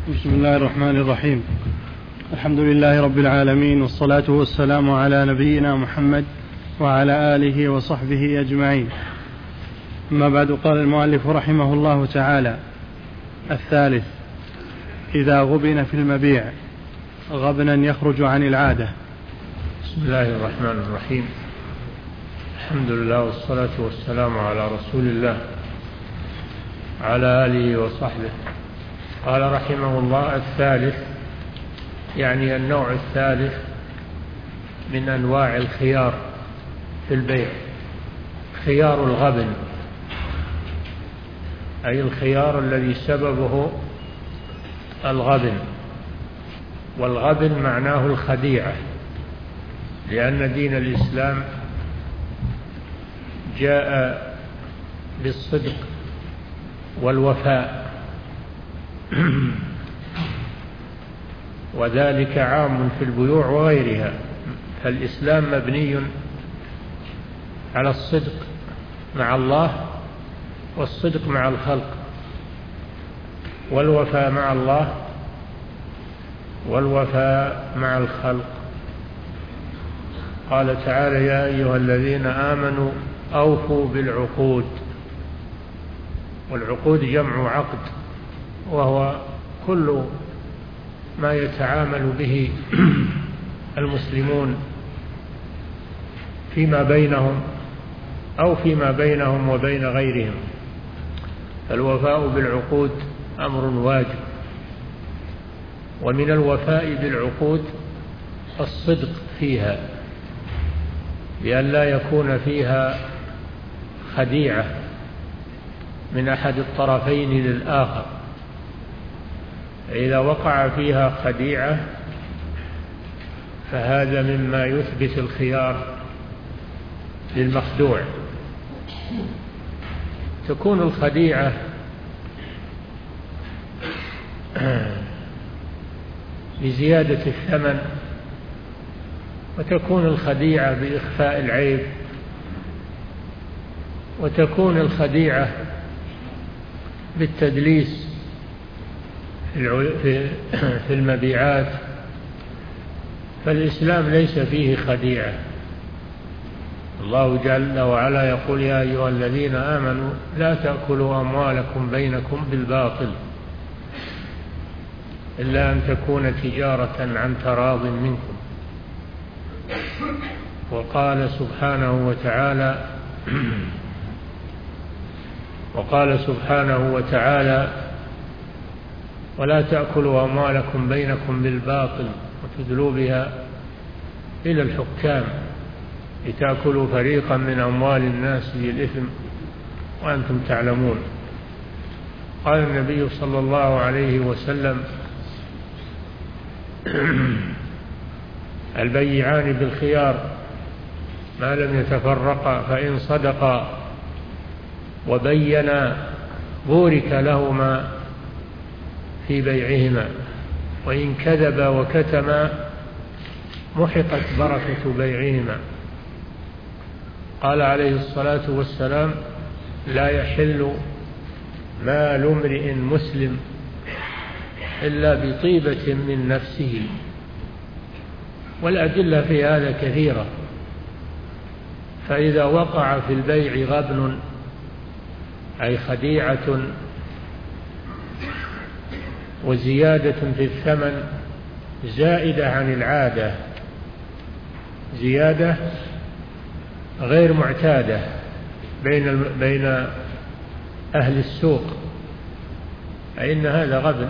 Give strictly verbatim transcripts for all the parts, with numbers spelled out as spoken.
بسم الله الرحمن الرحيم. الحمد لله رب العالمين، والصلاة والسلام على نبينا محمد وعلى آله وصحبه أجمعين. أما بعد، قال المؤلف رحمه الله تعالى: الثالث: إذا غبن في المبيع غبنا يخرج عن العادة. بسم الله الرحمن الرحيم. الحمد لله والصلاة والسلام على رسول الله على آله وصحبه. قال رحمه الله: الثالث، يعني النوع الثالث من أنواع الخيار في البيع، خيار الغبن، أي الخيار الذي سببه الغبن. والغبن معناه الخديعة، لأن دين الإسلام جاء بالصدق والوفاء، وذلك عام في البيوع وغيرها. فالإسلام مبني على الصدق مع الله والصدق مع الخلق، والوفاء مع الله والوفاء مع الخلق. قال تعالى: يا أيها الذين آمنوا أوفوا بالعقود. والعقود جمع عقد، وهو كل ما يتعامل به المسلمون فيما بينهم أو فيما بينهم وبين غيرهم. فالوفاء بالعقود أمر واجب. ومن الوفاء بالعقود الصدق فيها، بأن لا يكون فيها خديعة من أحد الطرفين للآخر. إذا وقع فيها خديعة فهذا مما يثبت الخيار للمخدوع. تكون الخديعة بزيادة الثمن، وتكون الخديعة بإخفاء العيب، وتكون الخديعة بالتدليس في المبيعات. فالإسلام ليس فيه خديعة. الله جل وعلا يقول: يا أيها الذين آمنوا لا تأكلوا أموالكم بينكم بالباطل إلا أن تكون تجارة عن تراض منكم. وقال سبحانه وتعالى وقال سبحانه وتعالى: ولا تأكلوا أموالكم بينكم بالباطل وتدلوا بها إلى الحكام لتأكلوا فريقا من أموال الناس بالإثم وأنتم تعلمون. قال النبي صلى الله عليه وسلم: البيعان بالخيار ما لم يتفرقا، فإن صدقا وبينا بورك لهما في بيعهما، وإن كذبا وكتما محقت بركة بيعهما. قال عليه الصلاة والسلام: لا يحل مال امرئ مسلم إلا بطيبة من نفسه. والأدلة في هذا كثيرة. فإذا وقع في البيع غبن، أي خديعة وزيادة في الثمن زائدة عن العادة، زيادة غير معتادة بين بين أهل السوق، فإن هذا غبن.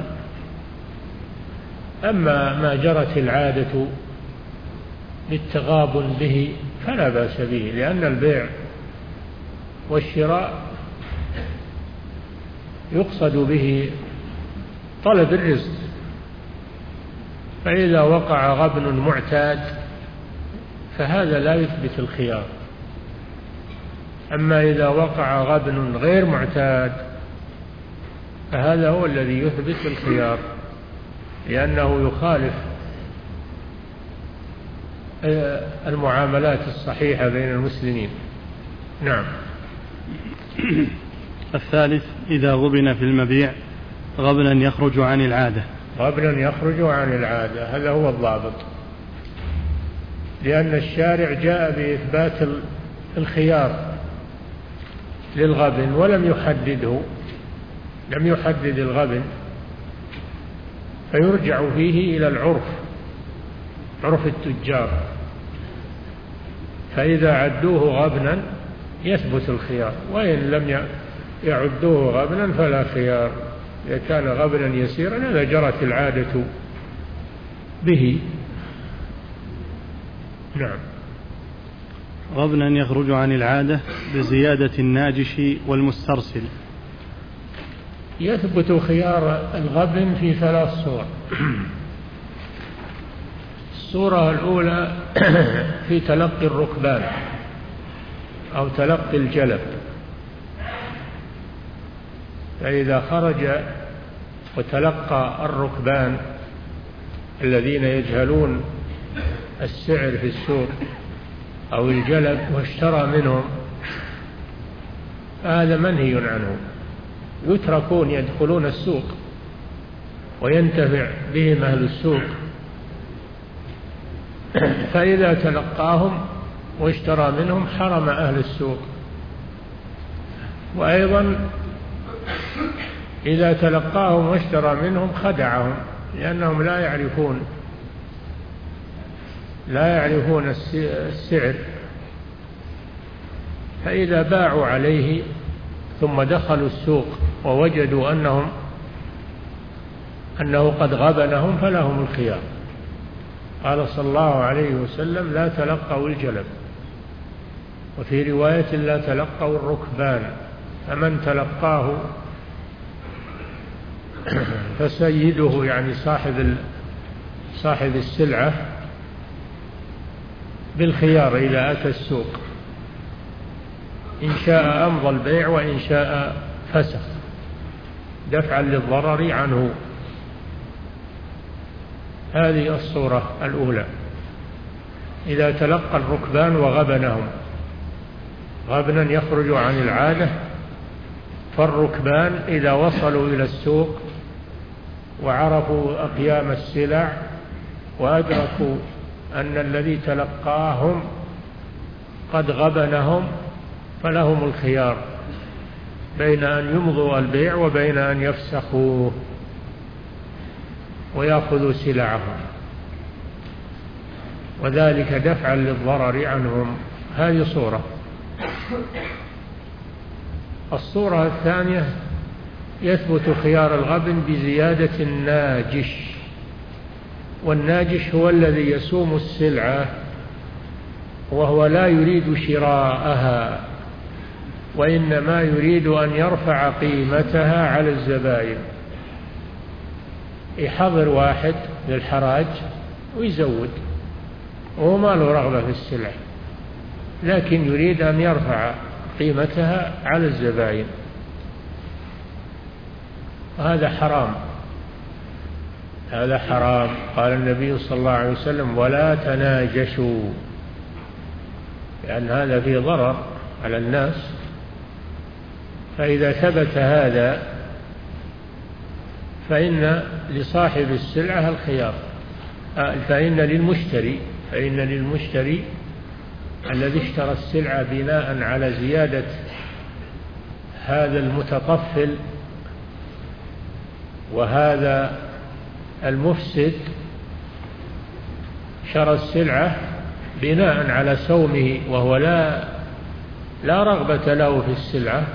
أما ما جرت العادة بالتغابن به فلا بأس به، لأن البيع والشراء يقصد به طلب الرزق. فإذا وقع غبن معتاد فهذا لا يثبت الخيار. أما إذا وقع غبن غير معتاد فهذا هو الذي يثبت الخيار، لأنه يخالف المعاملات الصحيحة بين المسلمين. نعم. الثالث: إذا غبن في المبيع غبنا يخرج عن العادة. غبنا يخرج عن العادة، هذا هو الضابط، لأن الشارع جاء بإثبات الخيار للغبن ولم يحدده، لم يحدد الغبن، فيرجع فيه إلى العرف، عرف التجار، فإذا عدوه غبنا يثبت الخيار، وإن لم يعدوه غبنا فلا خيار. إذا كان غبنا يسيرا هذا جرت العادة به. نعم. غبنا يخرج عن العادة بزيادة الناجش والمسترسل. يثبت خيار الغبن في ثلاث صور. الصورة الأولى في تلقي الركبان أو تلقي الجلب، فإذا خرج وتلقى الركبان الذين يجهلون السعر في السوق أو الجلب واشترى منهم، هذا منهي عنه، يتركون يدخلون السوق وينتفع بهم أهل السوق، فإذا تلقاهم واشترى منهم حرم أهل السوق. وأيضا إذا تلقاهم واشترى منهم خدعهم، لأنهم لا يعرفون لا يعرفون السعر، فإذا باعوا عليه ثم دخلوا السوق ووجدوا أنهم أنه قد غبنهم فلهم الخيار. قال صلى الله عليه وسلم: لا تلقوا الجلب، وفي رواية: لا تلقوا الركبان، فمن تلقاه فسيده يعني صاحب صاحب السلعة بالخيار إذا أتى السوق، إن شاء أمضى البيع وإن شاء فسخ دفعا للضرر عنه. هذه الصورة الأولى إذا تلقى الركبان وغبنهم، غبنا يخرج عن العادة. فالركبان إذا وصلوا إلى السوق وعرفوا أقيام السلع وأدركوا أن الذي تلقاهم قد غبنهم فلهم الخيار بين أن يمضوا البيع وبين أن يفسخوه ويأخذوا سلعهم، وذلك دفعا للضرر عنهم. هذه صورة. الصورة الثانية يثبت خيار الغبن بزيادة الناجش، والناجش هو الذي يسوم السلعة وهو لا يريد شراءها، وإنما يريد أن يرفع قيمتها على الزبائن، يحضر واحد للحراج ويزود، وهو ما له رغبة في السلع، لكن يريد أن يرفع قيمتها على الزبائن، وهذا حرام، هذا حرام. قال النبي صلى الله عليه وسلم: ولا تناجشوا، لأن هذا فيه ضرر على الناس. فإذا ثبت هذا فإن لصاحب السلعة الخيار، فإن للمشتري فإن للمشتري الذي اشترى السلعة بناء على زيادة هذا المتطفل وهذا المفسد، شرى السلعة بناء على سومه وهو لا لا رغبة له في السلعة،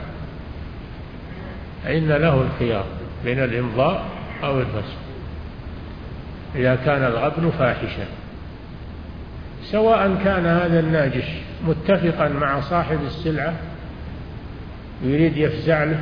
فإن له الخيار بين الإمضاء أو الفسخ إذا كان الغبن فاحشا، سواء كان هذا الناجش متفقا مع صاحب السلعة يريد يفزع له،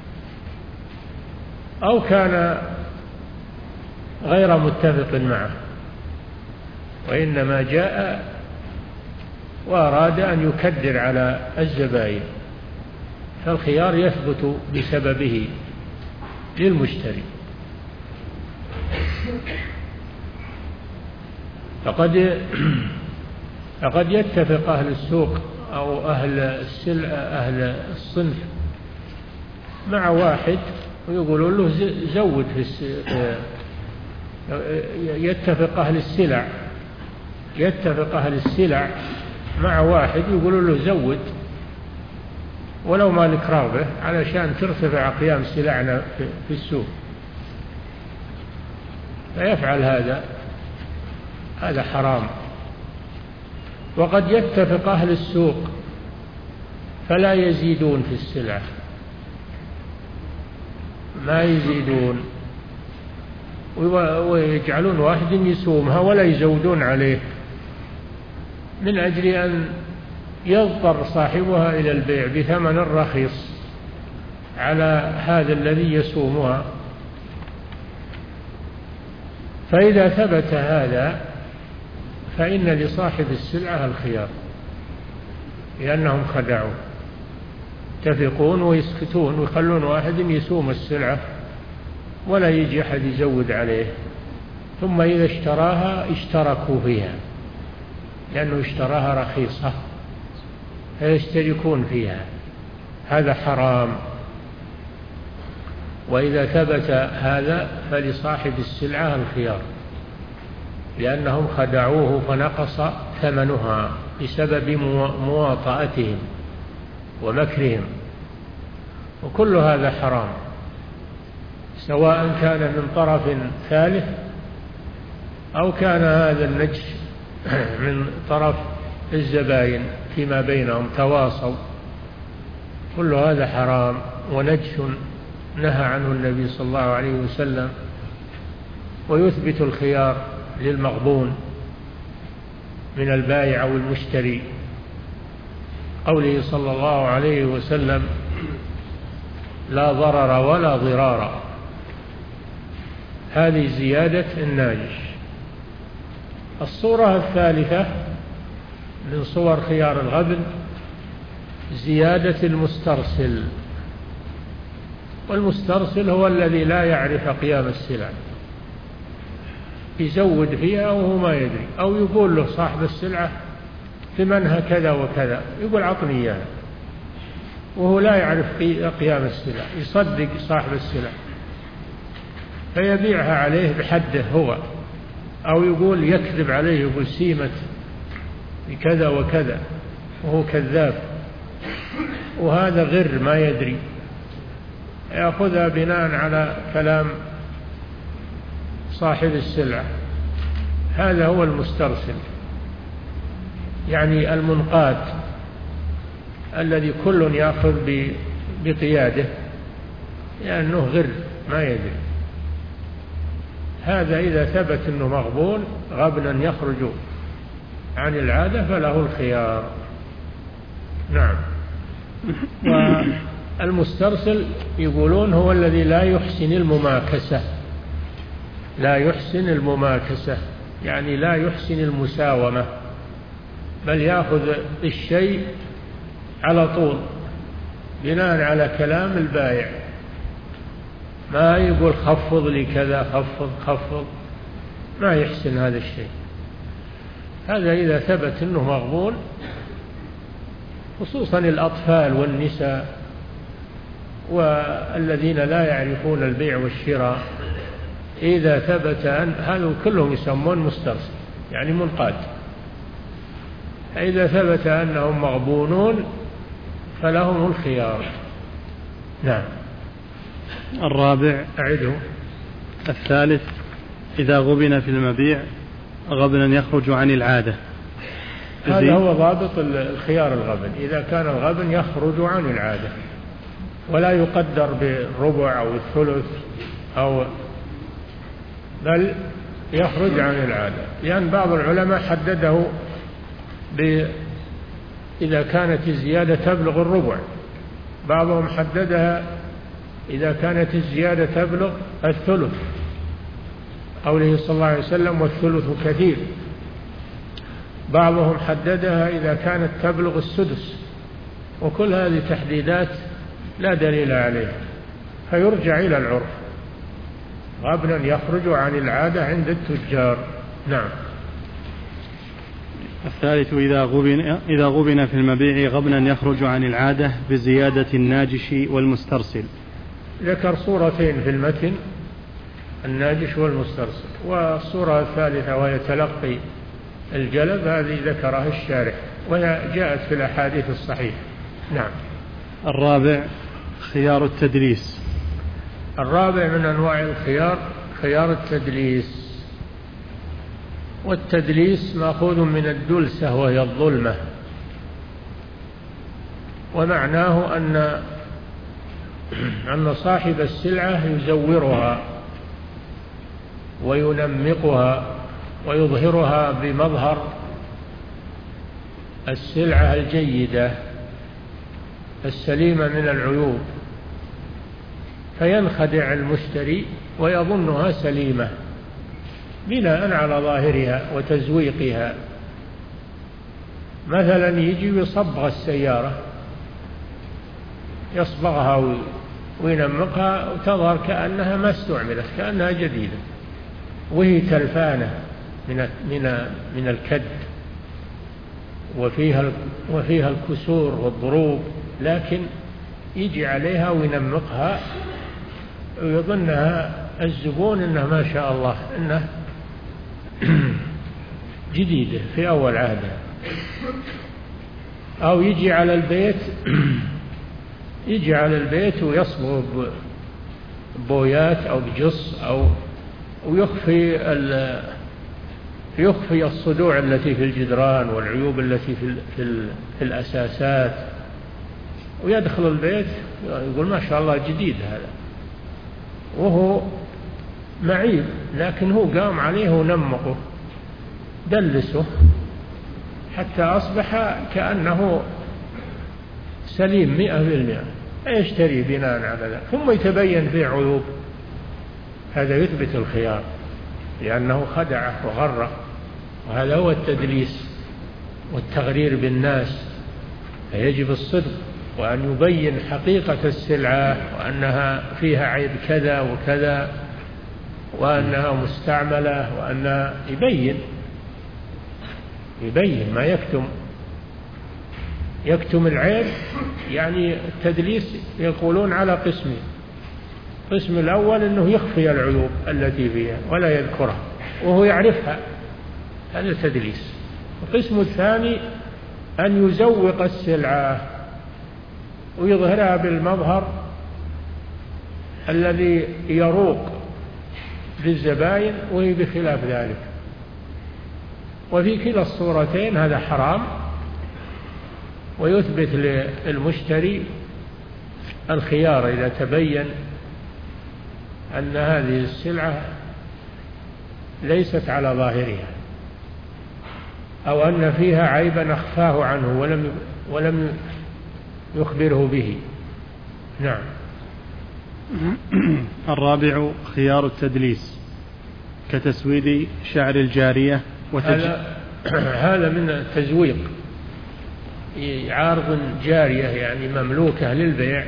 أو كان غير متفق معه وإنما جاء وأراد أن يكدر على الزبائن، فالخيار يثبت بسببه للمشتري. فقد فقد يتفق أهل السوق أو أهل السلع أهل الصنف مع واحد ويقولون له زود في يتفق أهل السلع يتفق أهل السلع مع واحد يقولوا له زود ولو ما لك رغبة علشان ترتفع قيام سلعنا في السوق، فيفعل هذا، هذا حرام. وقد يتفق أهل السوق فلا يزيدون في السلعة، ما يزيدون، ويجعلون واحد يسومها ولا يزودون عليه من أجل أن يضطر صاحبها إلى البيع بثمن رخيص على هذا الذي يسومها. فإذا ثبت هذا فإن لصاحب السلعة الخيار، لأنهم خدعوا، يتفقون ويسكتون ويخلون واحد يسوم السلعة ولا يجي أحد يزود عليه، ثم إذا اشتراها اشتركوا فيها لأنه اشتراها رخيصة فيشتركون فيها، هذا حرام. وإذا ثبت هذا فلصاحب السلعة الخيار، لأنهم خدعوه فنقص ثمنها بسبب مواطأتهم ومكرهم، وكل هذا حرام، سواء كان من طرف ثالث أو كان هذا النجش من طرف الزبائن فيما بينهم تواصوا، كل هذا حرام ونجش نهى عنه النبي صلى الله عليه وسلم. ويثبت الخيار للمغبون من البائع أو المشتري، قوله صلى الله عليه وسلم لا ضرر ولا ضرار، هذه زيادة الناجش. الصورة الثالثة من صور خيار الغبن زيادة المسترسل، والمسترسل هو الذي لا يعرف قيام السلع، يزود فيها وهو ما يدري، أو يقول له صاحب السلعة ثمنها كذا وكذا، يقول عطني إياها وهو لا يعرف قيام السلع، يصدق صاحب السلع فيبيعها عليه بحده هو، أو يقول يكذب عليه يقول سيمت بكذا وكذا وهو كذاب، وهذا غر ما يدري، يأخذها بناء على كلام صاحب السلعة، هذا هو المسترسل، يعني المنقاد الذي كل يأخذ بقياده لأنه غر ما يدري. هذا إذا ثبت أنه مغبون غبنا يخرج عن العادة فله الخيار. نعم. والمسترسل يقولون هو الذي لا يحسن المماكسة، لا يحسن المماكسة يعني لا يحسن المساومة، بل يأخذ الشيء على طول بناء على كلام البائع، ما يقول خفض لي كذا خفض خفض، ما يحسن هذا الشيء. هذا إذا ثبت أنه مغبون، خصوصا الأطفال والنساء والذين لا يعرفون البيع والشراء، إذا ثبت أن هذا كلهم يسمون مسترسل يعني منقاد، إذا ثبت أنهم مغبونون فلهم الخيار. نعم. الرابع أعده. الثالث إذا غبن في المبيع غبنا يخرج عن العادة، هذا هو ضابط الخيار الغبن، إذا كان الغبن يخرج عن العادة ولا يقدر بالربع أو الثلث أو بل يخرج عن العادة، لأن بعض العلماء حدده ب إذا كانت الزيادة تبلغ الربع، بعضهم حددها إذا كانت الزيادة تبلغ الثلث، قوله صلى الله عليه وسلم والثلث كثير، بعضهم حددها إذا كانت تبلغ السدس، وكل هذه تحديدات لا دليل عليها، فيرجع إلى العرف، غبنا يخرج عن العادة عند التجار. نعم. الثالث إذا غبن, إذا غبن في المبيع غبنا يخرج عن العادة بزيادة الناجش والمسترسل. ذكر صورتين في المتن، الناجش والمسترسل. والصورة الثالثة وهي تلقي الجلب، هذه ذكرها الشارح وهي جاءت في الأحاديث الصحيحة. نعم. الرابع خيار التدليس. الرابع من أنواع الخيار خيار التدليس. والتدليس مأخوذ من الدلسة وهي الظلمة، ومعناه أن أن صاحب السلعة يزورها وينمقها ويظهرها بمظهر السلعة الجيدة السليمة من العيوب، فينخدع المشتري ويظنها سليمة بناء على ظاهرها وتزويقها. مثلا يجي ويصبغ السيارة، يصبغها وينمقها وتظهر كأنها ما استعملت، كأنها جديدة، وهي تلفانة من من من الكد وفيها وفيها الكسور والضروب، لكن يجي عليها وينمقها ويظنها الزبون انها ما شاء الله انها جديدة في أول عهدها. أو يجي على البيت يجي على البيت ويصبغ ببويات أو بجص أو ويخفي يخفي الصدوع التي في الجدران والعيوب التي في في, في الأساسات، ويدخل البيت يقول ما شاء الله جديد هذا، وهو معيب، لكن هو قام عليه ونمقه دلسه حتى أصبح كأنه سليم مئة بالمئة، يشتري بناء على ذلك، ثم يتبين فيه عيوب. هذا يثبت الخيار لأنه خدعه وغره، وهذا هو التدليس والتغرير بالناس. فيجب الصدق وأن يبين حقيقة السلعة وأنها فيها عيب كذا وكذا وأنها مستعملة، وأنها يبين يبين ما يكتم يكتم العيب. يعني التدليس يقولون على قسمين: القسم الأول أنه يخفي العيوب التي فيها ولا يذكرها وهو يعرفها، هذا تدليس. القسم الثاني أن يزوق السلعة ويظهرها بالمظهر الذي يروق للزبائن وهي بخلاف ذلك. وفي كلا الصورتين هذا حرام، ويثبت للمشتري الخيار إذا تبين أن هذه السلعة ليست على ظاهرها، أو أن فيها عيبا أخفاه عنه ولم ولم يخبره به. نعم. الرابع خيار التدليس كتسويد شعر الجارية وتج... هذا هذا من التزويق. عارض جارية يعني مملوكة للبيع،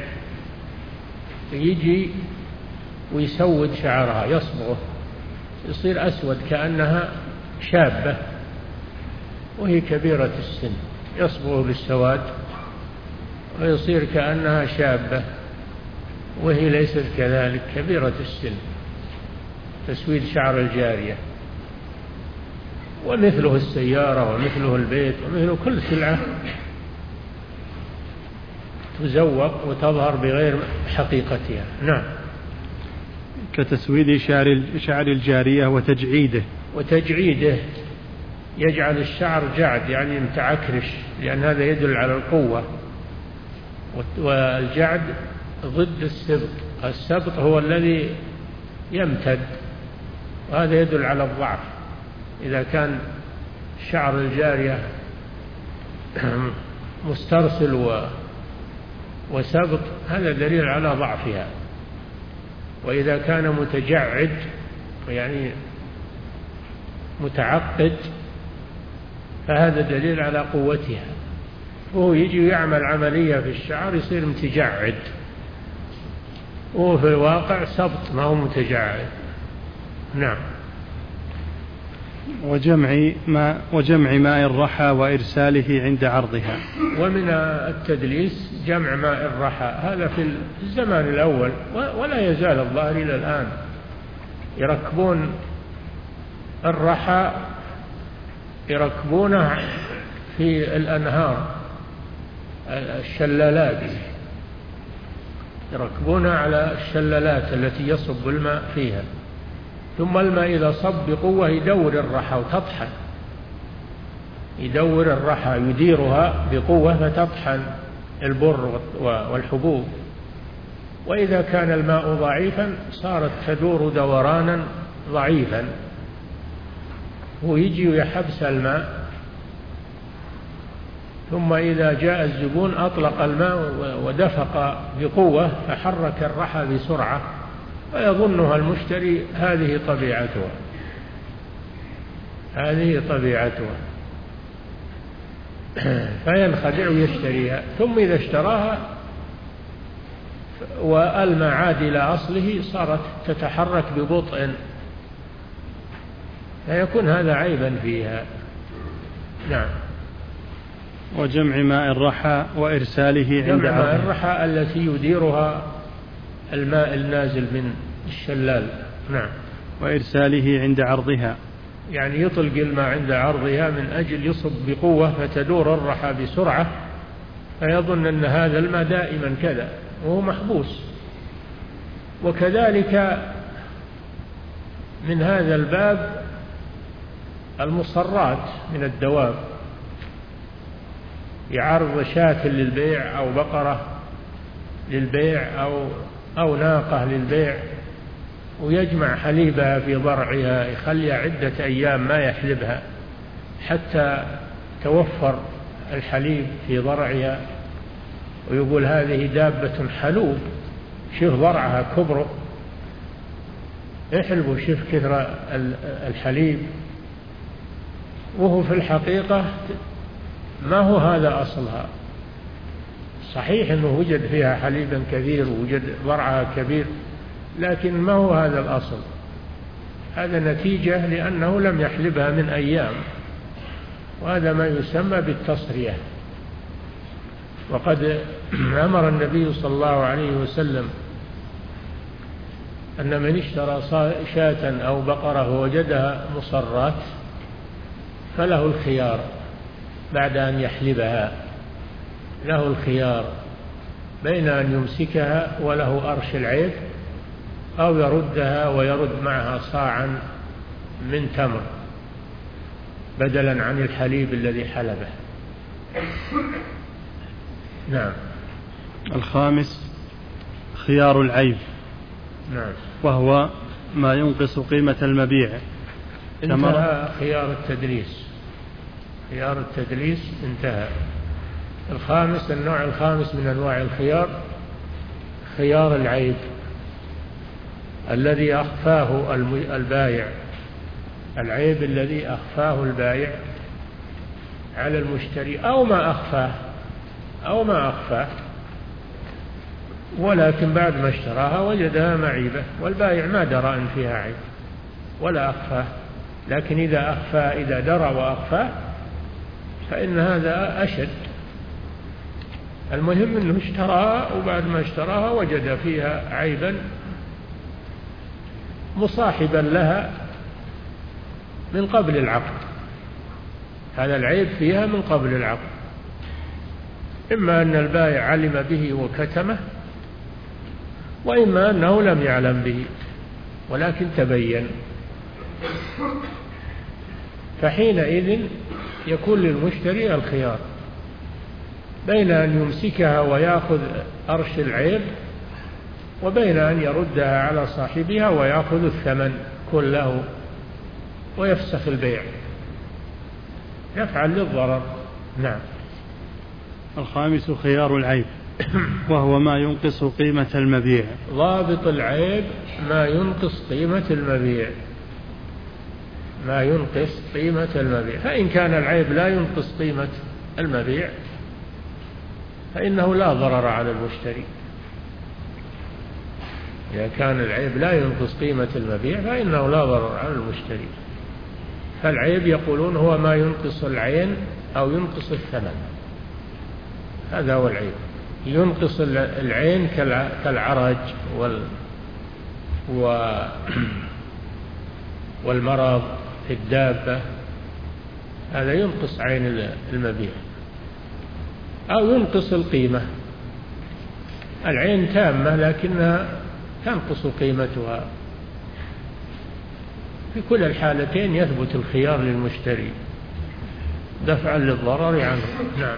يجي ويسود شعرها، يصبغه يصير أسود كأنها شابة وهي كبيرة السن، يصبغه بالسواد ويصير كأنها شابة وهي ليست كذلك كبيرة السن. تسويد شعر الجارية. ومثله السيارة ومثله البيت ومثله كل سلعة تزوق وتظهر بغير حقيقتها. نعم. كتسويد شعر شعر الجارية وتجعيده. وتجعيده يجعل الشعر جعد يعني متعكرش، لأن هذا يدل على القوة، والجعد ضد السبط. السبط هو الذي يمتد، وهذا يدل على الضعف. إذا كان شعر الجارية مسترسل و وسبط هذا دليل على ضعفها، وإذا كان متجعد يعني متعقد فهذا دليل على قوتها. وهو يجي يعمل عملية في الشعر يصير متجعد، وهو في الواقع سبط ما هو متجعد. نعم. وجمع ماء وجمع ماء الرحى وإرساله عند عرضها. ومن التدليس جمع ماء الرحى، هذا في الزمان الأول ولا يزال الظاهر إلى الآن. يركبون الرحى يركبونه في الأنهار الشلالات، يركبونه على الشلالات التي يصب الماء فيها، ثم الماء إذا صب بقوة يدور الرحى وتطحن، يدور الرحى يديرها بقوة فتطحن البر والحبوب. وإذا كان الماء ضعيفا صارت تدور دورانا ضعيفا، ويجي ويحبس الماء، ثم إذا جاء الزبون أطلق الماء ودفق بقوة فحرك الرحى بسرعة، ويظنها المشتري هذه طبيعتها، هذه طبيعتها، فينخدع ويشتريها. ثم إذا اشتراها والماء عاد إلى أصله صارت تتحرك ببطء، فيكون هذا عيبا فيها. نعم. وجمع ماء الرحى وإرساله عند جمع ماء الرحى التي يديرها الماء النازل من الشلال. نعم. وإرساله عند عرضها، يعني يطلق الماء عند عرضها من أجل يصب بقوة فتدور الرحى بسرعة، فيظن أن هذا الماء دائما كذا وهو محبوس. وكذلك من هذا الباب المصرات من الدواب، يعرض شاة للبيع أو بقرة للبيع أو أو ناقة للبيع، ويجمع حليبها في ضرعها، يخليها عدة أيام ما يحلبها حتى توفر الحليب في ضرعها، ويقول هذه دابة حلوب، شوف ضرعها كبره، احلبوا شوف كثر الحليب، وهو في الحقيقة ما هو هذا أصلها. صحيح أنه وجد فيها حليبا كثير ووجد ضرعها كبير، لكن ما هو هذا الأصل، هذا نتيجة لأنه لم يحلبها من أيام، وهذا ما يسمى بالتصرية. وقد أمر النبي صلى الله عليه وسلم أن من اشترى شاة أو بقرة ووجدها مصرات فله الخيار بعد أن يحلبها، له الخيار بين أن يمسكها وله أرش العيب، أو يردها ويرد معها صاعا من تمر بدلا عن الحليب الذي حلبه. نعم. الخامس خيار العيب. نعم. وهو ما ينقص قيمة المبيع. انتهى خيار التدليس، خيار التدليس انتهى. الخامس، النوع الخامس من أنواع الخيار خيار العيب الذي أخفاه البائع، العيب الذي أخفاه البائع على المشتري، أو ما أخفاه أو ما أخفاه ولكن بعد ما اشتراها وجدها معيبة، والبائع ما درى أن فيها عيب ولا أخفاه. لكن إذا أخفى، إذا درى وأخفاه فإن هذا أشد. المهم أنه اشتراها، وبعد ما اشتراها وجد فيها عيبا مصاحبا لها من قبل العقد، هذا العيب فيها من قبل العقد، إما أن البائع علم به وكتمه، وإما أنه لم يعلم به ولكن تبين، فحينئذ يكون للمشتري الخيار بين أن يمسكها ويأخذ أرش العيب، وبين أن يردها على صاحبها ويأخذ الثمن كله ويفسخ البيع، يفعل للضرر. نعم. الخامس خيار العيب وهو ما ينقص قيمة المبيع. ضابط العيب ما ينقص قيمة المبيع، ما ينقص قيمة المبيع. فإن كان العيب لا ينقص قيمة المبيع فإنه لا ضرر على المشتري. إذا كان العيب لا ينقص قيمة المبيع فإنه لا ضرر على المشتري. فالعيب يقولون هو ما ينقص العين أو ينقص الثمن، هذا هو العيب. ينقص العين كالعرج وال والمرض في الدابة، هذا ينقص عين المبيع، أو ينقص القيمة. العين تامة لكنها تنقص قيمتها. في كل الحالتين يثبت الخيار للمشتري دفعا للضرر عنه. نعم.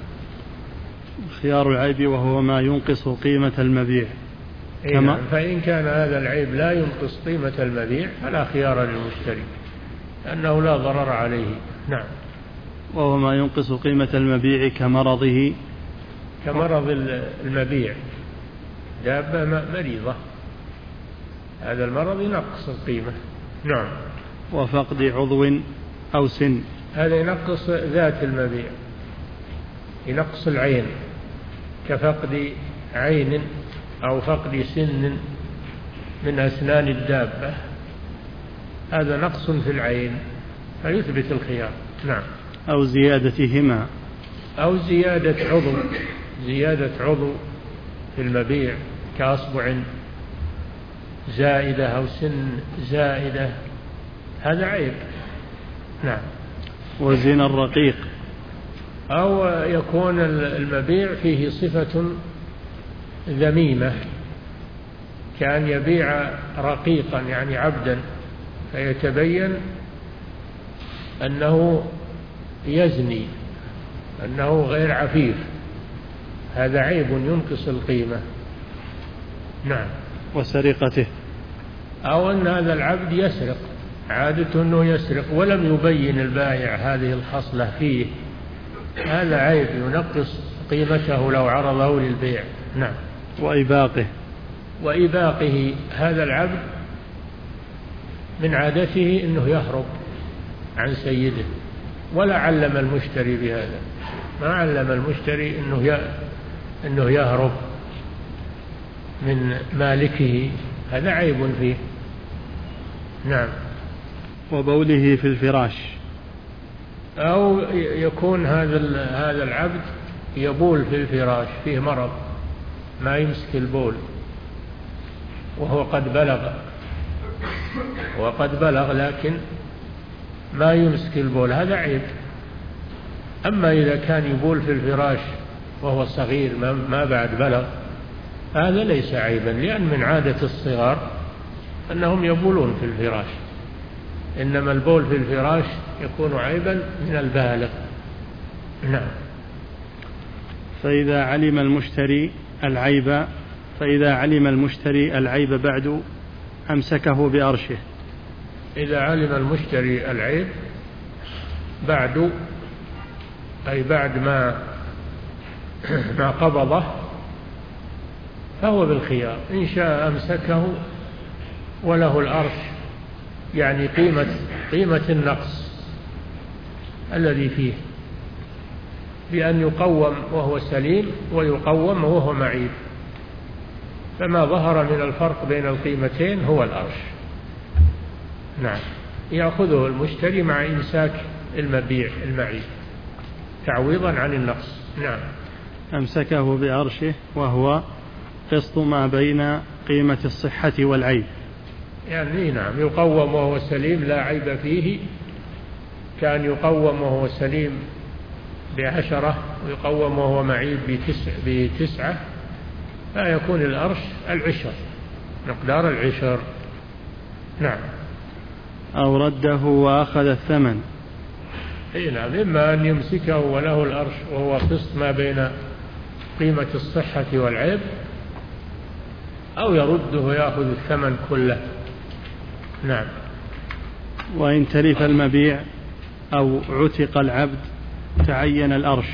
خيار العيب وهو ما ينقص قيمة المبيع. كما نعم. فإن كان هذا العيب لا ينقص قيمة المبيع فلا خيار للمشتري لأنه لا ضرر عليه. نعم. وهو ما ينقص قيمة المبيع كمرضه، كمرض المبيع، دابة مريضة، هذا المرض ينقص القيمة. نعم. وفقد عضو أو سن، هذا ينقص ذات المبيع، ينقص العين، كفقد عين أو فقد سن من أسنان الدابة، هذا نقص في العين فيثبت الخيار. نعم. أو زيادتهما، أو زيادة عضو، زيادة عضو في المبيع كأصبع زائدة أو سن زائدة، هذا عيب. نعم. وزنا الرقيق، أو يكون المبيع فيه صفة ذميمة، كأن يبيع رقيقا يعني عبدا فيتبين أنه يزني، أنه غير عفيف، هذا عيب ينقص القيمة. نعم. وسرقته، أو أن هذا العبد يسرق، عادته أنه يسرق ولم يبين البائع هذه الخصلة فيه، هذا عيب ينقص قيمته لو عرضه للبيع. نعم. وإباقه، وإباقه، هذا العبد من عادته أنه يهرب عن سيده، ولا علم المشتري بهذا، ما علم المشتري أنه أنه يهرب من مالكه، هذا عيب فيه. نعم. وبوله في الفراش، أو يكون هذا هذا العبد يبول في الفراش، فيه مرض ما يمسك البول وهو قد بلغ، وقد بلغ لكن ما يمسك البول، هذا عيب. أما إذا كان يبول في الفراش وهو صغير ما بعد بلغ، هذا ليس عيبا، لأن من عادة الصغار أنهم يبولون في الفراش، إنما البول في الفراش يكون عيبا من البالغ. نعم. فإذا علم المشتري العيب فإذا علم المشتري العيب بعد أمسكه بأرشه، إذا علم المشتري العيب بعد، أي بعد ما ما قبضه، فهو بالخيار، إن شاء أمسكه وله الأرش، يعني قيمة قيمة النقص الذي فيه، بأن يقوم وهو سليم ويقوم وهو معيب، فما ظهر من الفرق بين القيمتين هو الأرش. نعم. يأخذه المشتري مع إمساك المبيع المعيب تعويضا عن النقص. نعم. أمسكه بأرشه وهو قسط ما بين قيمة الصحة والعيب، يعني نعم، يقوم وهو سليم لا عيب فيه، كان يقوم وهو سليم بعشرة ويقوم وهو معيب بتسع بتسعة، فيكون الأرش العشر، مقدار العشر. نعم. أو رده وأخذ الثمن، اي نعم، إما أن يمسكه وله الأرش وهو قسط ما بين قيمة الصحة والعيب، أو يرده ويأخذ الثمن كله. نعم. وإن تلف المبيع أو عتق العبد تعين الأرش،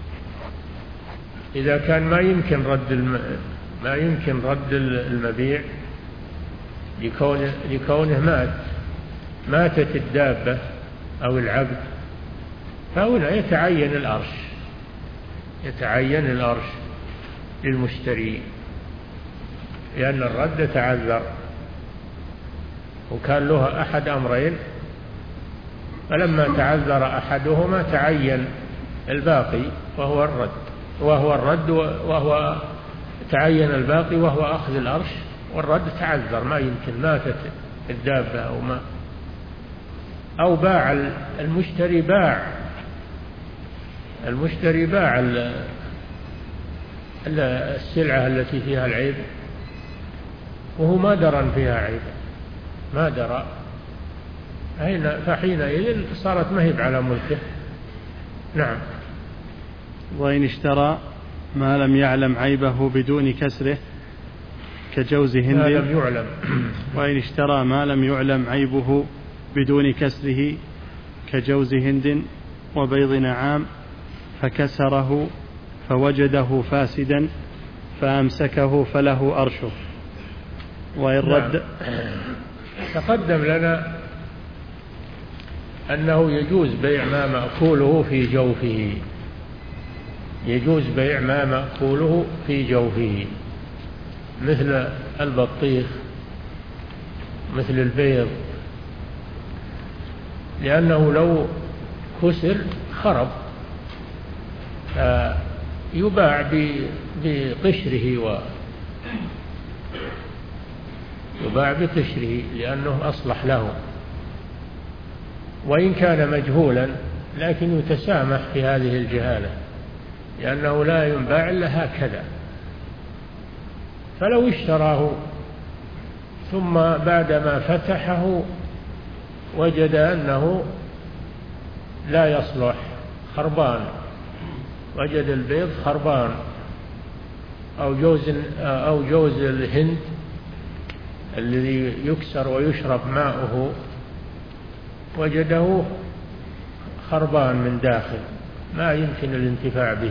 إذا كان ما يمكن رد الم... ما يمكن رد المبيع لكونه, لكونه مات ماتت الدابة أو العبد، فهنا يتعين الأرش، يتعين الأرش للمشتري، لأن الرد تعذر وكان له أحد أمرين، فلما تعذر أحدهما تعين الباقي وهو الرد وهو الرد وهو تعين الباقي وهو أخذ الأرش، والرد تعذر ما يمكن، ماتت الدابة أو ما أو باع المشتري باع المشتري باع السلعة التي فيها العيب وهو ما درى فيها عيب، ما درى، فحينئذ صارت مهب على ملكه. نعم. وإن اشترى ما لم يعلم عيبه بدون كسره كجوز هند ما لم يعلم وإن اشترى ما لم يعلم عيبه بدون كسره كجوز هند وبيض نعام فكسره فوجده فاسدا فأمسكه فله أرشه. وإن رد تقدم لنا أنه يجوز بيع ما مأكوله في جوفه، يجوز بيع ما مأكوله في جوفه مثل البطيخ مثل البيض، لأنه لو كسر خرب يباع بقشره و يباع بقشره لأنه أصلح له، وإن كان مجهولا لكن يتسامح في هذه الجهالة لأنه لا ينباع إلا هكذا. فلو اشتراه ثم بعدما فتحه وجد أنه لا يصلح خربان، وجد البيض خربان أو جوز أو جوز الهند الذي يكسر ويشرب ماؤه وجده خربان من داخل ما يمكن الانتفاع به،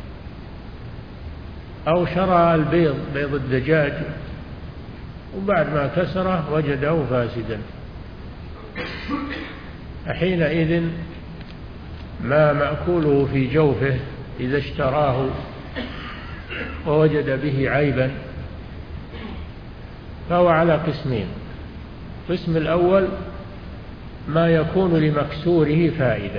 أو شرى البيض بيض الدجاج وبعد ما كسره وجده فاسدا، حينئذ ما مأكوله في جوفه إذا اشتراه ووجد به عيبا فهو على قسمين. القسم الأول ما يكون لمكسوره فائدة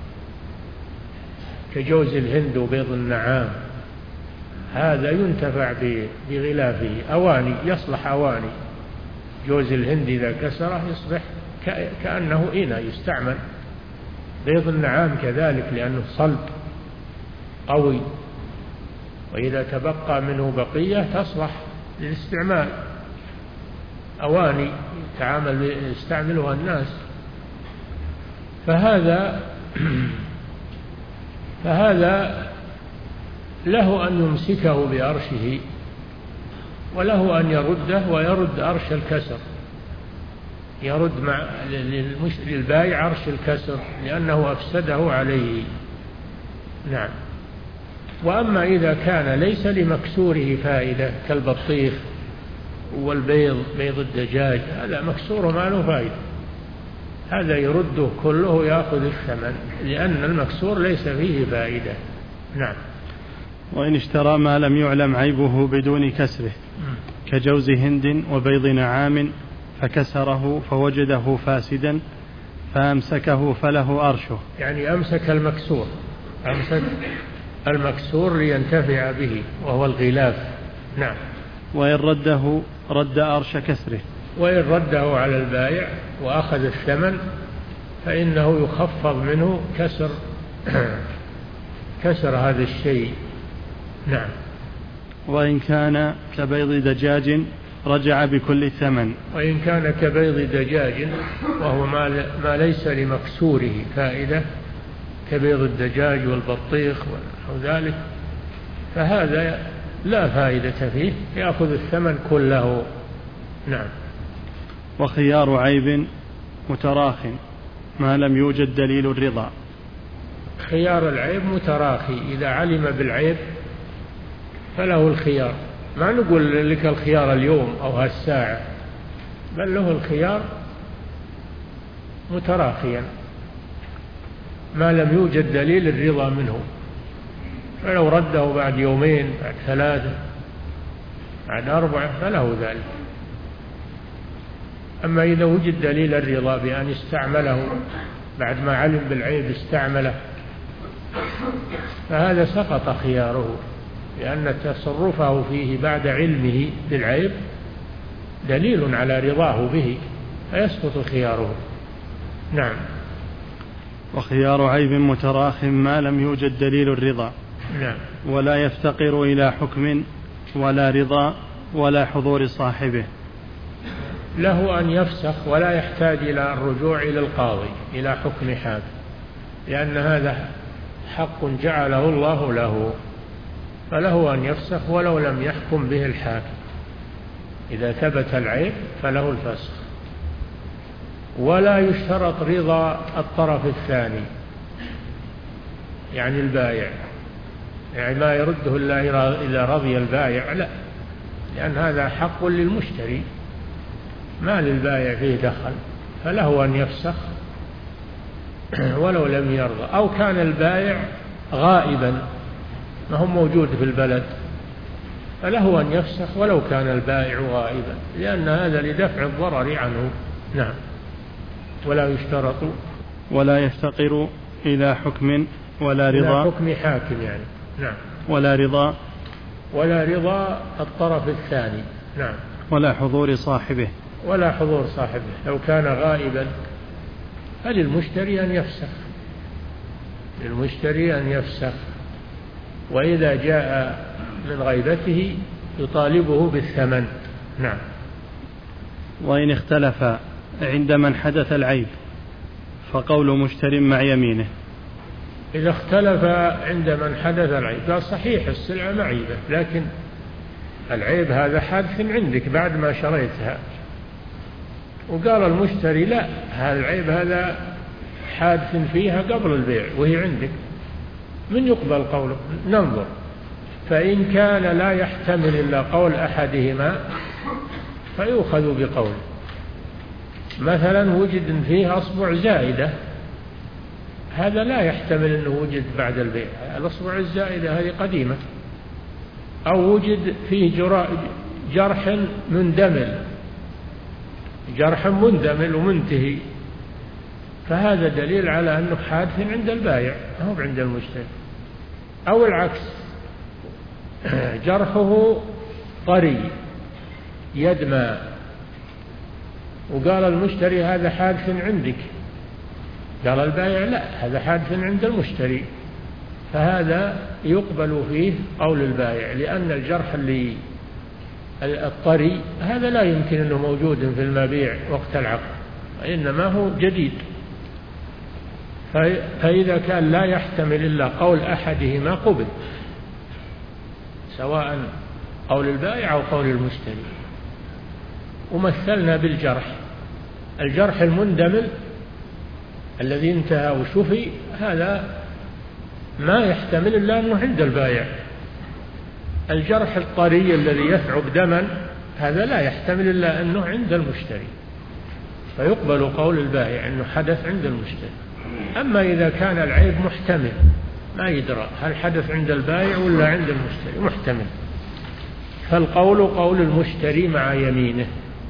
كجوز الهند وبيض النعام، هذا ينتفع بغلافه، أواني يصلح أواني. جوز الهند إذا كسره يصبح كأنه إناء يستعمل، بيض النعام كذلك لأنه صلب قوي، وإذا تبقى منه بقية تصلح للاستعمال، أواني يتعامل يستعملها الناس. فهذا فهذا له أن يمسكه بأرشه وله أن يرده ويرد أرش الكسر، يرد مع للبائع عرش الكسر لأنه أفسده عليه. نعم. وأما إذا كان ليس لمكسوره فائدة كالبطيخ والبيض بيض الدجاج، هذا مكسور ما له فائدة، هذا يرده كله يأخذ الثمن لأن المكسور ليس فيه فائدة. نعم. وإن اشترى ما لم يعلم عيبه بدون كسره كجوز هند وبيض نعام فكسره فوجده فاسدا فأمسكه فله أرشه، يعني أمسك المكسور، أمسك المكسور لينتفع به وهو الغلاف. نعم. وإن رده رد أرش كسره، وإن رده على البائع وأخذ الثمن فإنه يخفض منه كسر كسر هذا الشيء. نعم. وإن كان كبيض دجاج رجع بكل ثمن، وإن كان كبيض دجاج وهو ما ليس لمكسوره فائدة كبيض الدجاج والبطيخ وذلك فهذا لا فائدة فيه، يأخذ الثمن كله. نعم. وخيار عيب متراخ ما لم يوجد دليل الرضا، خيار العيب متراخي، إذا علم بالعيب فله الخيار، ما نقول لك الخيار اليوم أو هالساعة، بل له الخيار متراخيا ما لم يوجد دليل الرضا منه، فلو رده بعد يومين بعد ثلاثة بعد أربعة فله ذلك. أما إذا وجد دليل الرضا بأن استعمله بعد ما علم بالعيب استعمله فهذا سقط خياره، لأن تصرفه فيه بعد علمه بالعيب دليل على رضاه به فيسقط خياره. نعم. وخيار عيب متراخ ما لم يوجد دليل الرضا. نعم. ولا يفتقر إلى حكم ولا رضا ولا حضور صاحبه. له أن يفسخ ولا يحتاج إلى الرجوع إلى القاضي إلى حكم حاكم، لأن هذا حق جعله الله له، فله أن يفسخ ولو لم يحكم به الحاكم. إذا ثبت العيب فله الفسخ. ولا يشترط رضا الطرف الثاني، يعني البائع، يعني ما يرده إلا إذا رضي البائع، لا، لأن هذا حق للمشتري ما للبائع فيه دخل، فله أن يفسخ ولو لم يرضى. أو كان البائع غائبا ما هو موجود في البلد، فله أن يفسخ ولو كان البائع غائبا، لأن هذا لدفع الضرر عنه. نعم. ولا يشترط ولا يفتقر إلى حكم ولا رضا إلى حكم حاكم، يعني نعم. ولا رضا ولا رضا الطرف الثاني. نعم. ولا حضور صاحبه. ولا حضور صاحبه، لو كان غائبا فللمشتري أن يفسخ، للمشتري أن يفسخ. وإذا جاء من غيبته يطالبه بالثمن. نعم. وإن اختلف عند من حدث العيب فقول مشتر مع يمينه. إذا اختلف عند من حدث العيب قال صحيح السلعة معيبة، لكن العيب هذا حادث عندك بعد ما شريتها، وقال المشتري لا، هذا العيب هذا حادث فيها قبل البيع وهي عندك، من يقبل قوله؟ ننظر. فإن كان لا يحتمل إلا قول أحدهما فيؤخذ بقوله. مثلا وجد فيه أصبع زائدة، هذا لا يحتمل أنه وجد بعد البيع، الأصبع الزائدة هذه قديمة. أو وجد فيه جرح مندمل، جرح مندمل ومنتهي، فهذا دليل على أنه حادث عند البائع أو عند المشتري. أو العكس، جرحه طري يدمى، وقال المشتري هذا حادث عندك، قال البائع لا، هذا حادث عند المشتري، فهذا يقبل فيه قول البائع، لأن الجرح اللي الطري هذا لا يمكن أنه موجود في المبيع وقت العقد، إنما هو جديد. فإذا كان لا يحتمل إلا قول أحدهما قبل، سواء قول البائع أو قول المشتري. ومثلنا بالجرح، الجرح المندمل الذي انتهى وشفي هذا ما يحتمل إلا أنه عند البائع. الجرح الطري الذي يثعب دما هذا لا يحتمل إلا أنه عند المشتري، فيقبل قول البائع أنه حدث عند المشتري. أما إذا كان العيب محتمل ما يدرى هل حدث عند البائع ولا عند المشتري، محتمل، فالقول قول المشتري مع يمينه،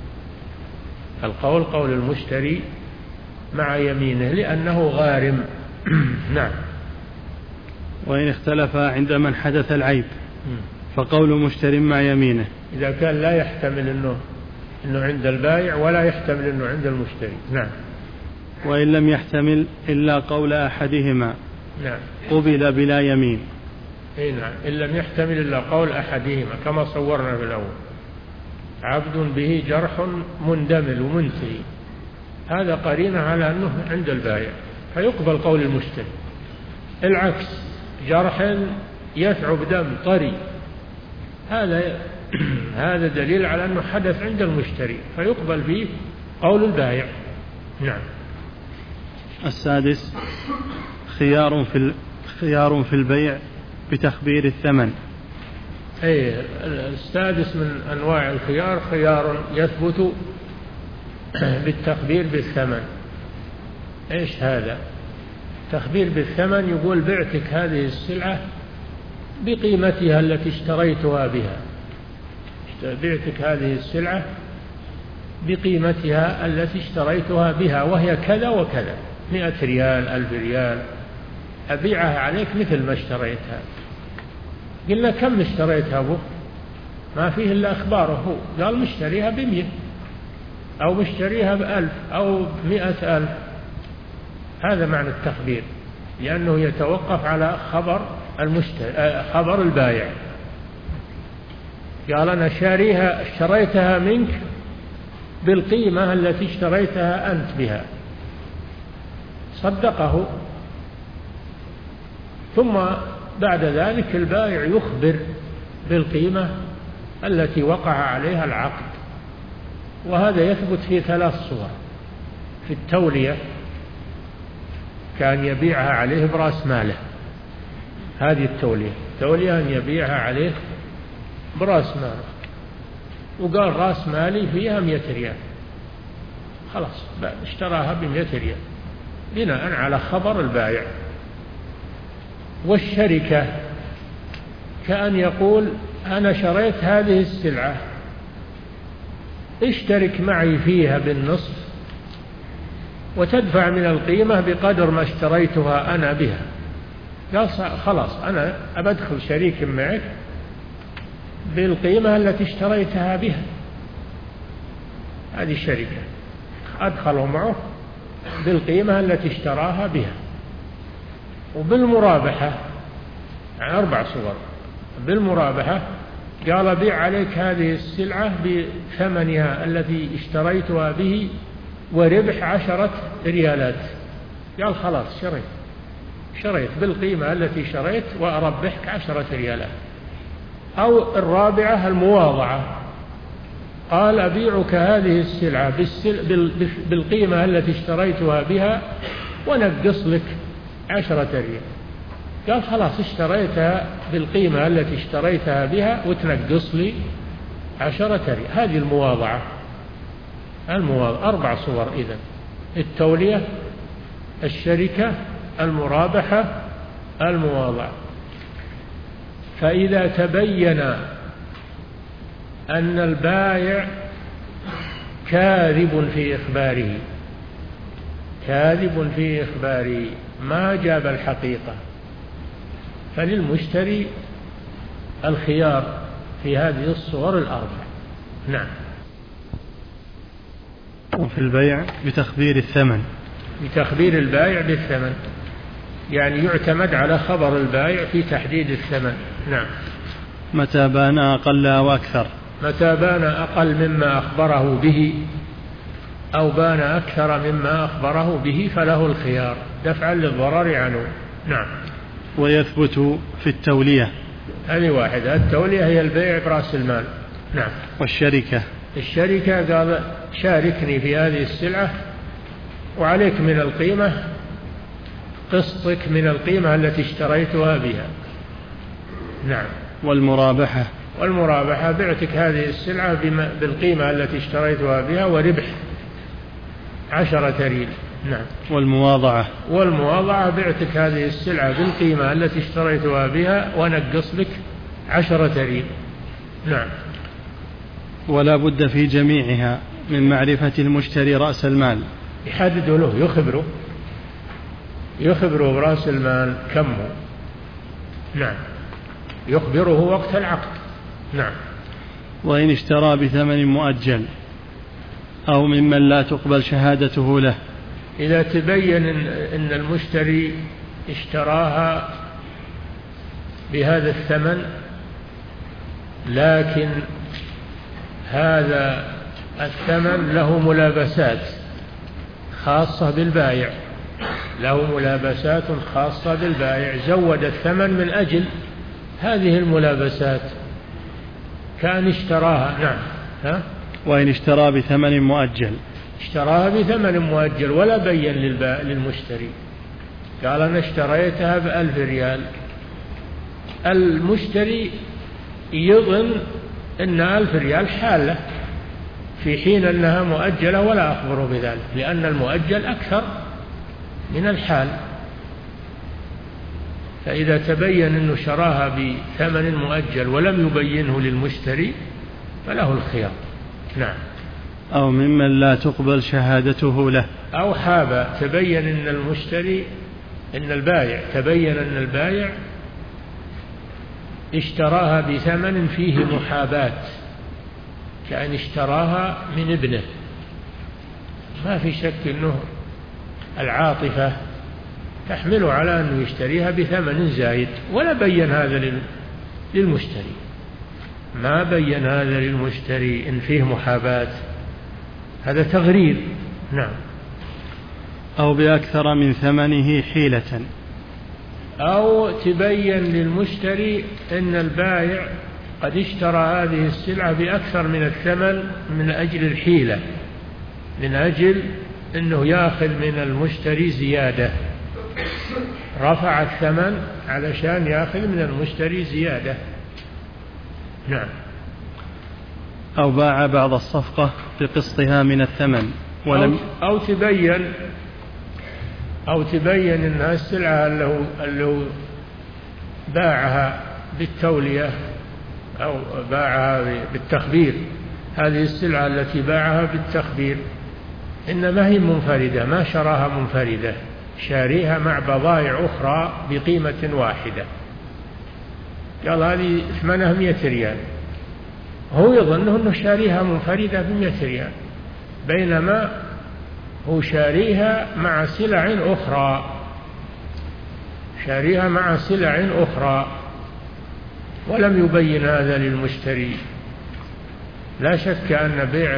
القول قول المشتري مع يمينه لأنه غارم. نعم. وإن اختلف عند من حدث العيب فقول مشتر مع يمينه، إذا كان لا يحتمل أنه, إنه عند البائع ولا يحتمل أنه عند المشتري. نعم. وإن لم يحتمل إلا قول أحدهما نعم قبل بلا يمين. إيه نعم، إن لم يحتمل إلا قول أحدهما كما صورنا في الأول، عبد به جرح مندمل ومنتهي، هذا قرينة على أنه عند البائع فيقبل قول المشتري. العكس، جرح يثعب دم طري، هذا هذا دليل على أنه حدث عند المشتري فيقبل فيه قول البائع. نعم. السادس خيار في خيار في البيع بتخبير الثمن. أي السادس من أنواع الخيار خيار يثبت بالتخبير بالثمن. إيش هذا؟ تخبير بالثمن يقول بعتك هذه السلعة بقيمتها التي اشتريتها بها، بعتك هذه السلعة بقيمتها التي اشتريتها بها وهي كذا وكذا، مئة ريال ألف ريال، أبيعها عليك مثل ما اشتريتها. قلنا كم اشتريتها أبوه؟ ما فيه إلا أخباره هو، قال مشتريها بمئة أو مشتريها بألف أو مئة ألف، هذا معنى التخبير، لأنه يتوقف على خبر المشتري خبر البائع. قال أنا شاريها اشتريتها منك بالقيمة التي اشتريتها أنت بها، صدقه، ثم بعد ذلك البائع يخبر بالقيمة التي وقع عليها العقد. وهذا يثبت في ثلاث صور: في التولية كان يبيعها عليه برأس ماله، هذه التولية، التولية أن يبيعها عليه برأس ماله، وقال رأس مالي فيها مئة ريال، خلاص اشتراها بمئة ريال بناء على خبر البائع. والشركة كأن يقول أنا شريت هذه السلعة، اشترك معي فيها بالنصف وتدفع من القيمة بقدر ما اشتريتها أنا بها. قال خلاص أنا أدخل شريك معك بالقيمة التي اشتريتها بها. هذه الشركة أدخله معه بالقيمة التي اشتراها بها. وبالمرابحة أربع صور. بالمرابحة قال بيع عليك هذه السلعة بثمنها التي اشتريتها به وربح عشرة ريالات. قال خلاص شريت شريت بالقيمة التي شريت وأربحك عشرة ريالات. أو الرابعة المواضعة، قال أبيعك هذه السلعة بالقيمة التي اشتريتها بها ونقص لك عشرة ريال. قال خلاص اشتريتها بالقيمة التي اشتريتها بها وتنقص لي عشرة ريال. هذه المواضعة. المواضعة أربع صور إذن: التولية، الشركة، المرابحة، المواضعة. فإذا تبين أن البائع كاذب في إخباره كاذب في إخباره ما جاب الحقيقة، فللمشتري الخيار في هذه الصور الأربع. نعم. وفي البيع بتخبير الثمن، بتخبير البائع بالثمن، يعني يعتمد على خبر البائع في تحديد الثمن. نعم. متى بان أقل أو أكثر، متى بان أقل مما أخبره به أو بان أكثر مما أخبره به فله الخيار دفعا للضرر عنه. نعم. ويثبت في التولية، هذه واحدة. التولية هي البيع برأس المال. نعم. والشركة، الشركة قال شاركني في هذه السلعة وعليك من القيمة قسطك من القيمة التي اشتريتها بها. نعم. والمرابحة، والمرابحة بعتك هذه السلعة بالقيمة التي اشتريتها بها وربح عشرة ريال. نعم. والمواضعة، والمواضعة بعتك هذه السلعة بالقيمة التي اشتريتها بها ونقص لك عشرة ريال. نعم. ولا بد في جميعها من معرفة المشتري رأس المال، يحدد له، يخبره يخبره برأس المال كم هو. نعم. يخبره وقت العقد. نعم. وإن اشترى بثمن مؤجل أو ممن لا تقبل شهادته له، إذا تبين أن المشتري اشتراها بهذا الثمن لكن هذا الثمن له ملابسات خاصة بالبائع له ملابسات خاصة بالبائع زود الثمن من أجل هذه الملابسات كان اشتراها. نعم. ها؟ وإن اشترى بثمن مؤجل، اشتراها بثمن مؤجل ولا بين للمشتري، قال أنا اشتريتها بألف ريال، المشتري يظن أن ألف ريال حالة في حين أنها مؤجلة ولا أخبره بذلك، لأن المؤجل أكثر من الحال. فإذا تبين أنه شراها بثمن مؤجل ولم يبينه للمشتري فله الخيار. نعم. أو ممن لا تقبل شهادته له، أو حاب تبين أن المشتري أن البائع تبين أن البائع اشتراها بثمن فيه محاباة، كأن اشتراها من ابنه، ما في شك أنه العاطفة تحمله على أنه يشتريها بثمن زايد، ولا بين هذا للمشتري، ما بين هذا للمشتري إن فيه محاباة، هذا تغرير. نعم. أو بأكثر من ثمنه حيلة، أو تبين للمشتري أن البائع قد اشترى هذه السلعة بأكثر من الثمن من أجل الحيلة، من أجل أنه يأخذ من المشتري زيادة، رفع الثمن علشان يأخذ من المشتري زيادة. نعم. أو باع بعض الصفقة بقسطها من الثمن ولم أو, أو تبين أو تبين أن السلعة اللي باعها بالتولية أو باعها بالتخبير، هذه السلعة التي باعها بالتخبير إنما هي منفردة، ما شراها منفردة، شاريها مع بضائع أخرى بقيمة واحدة، قال هذه ثمنها مئة ريال، هو يظن أنه شاريها منفردة بمئة ريال، بينما هو شاريها مع سلع أخرى، شاريها مع سلع أخرى، ولم يبين هذا للمشتري. لا شك أن بيع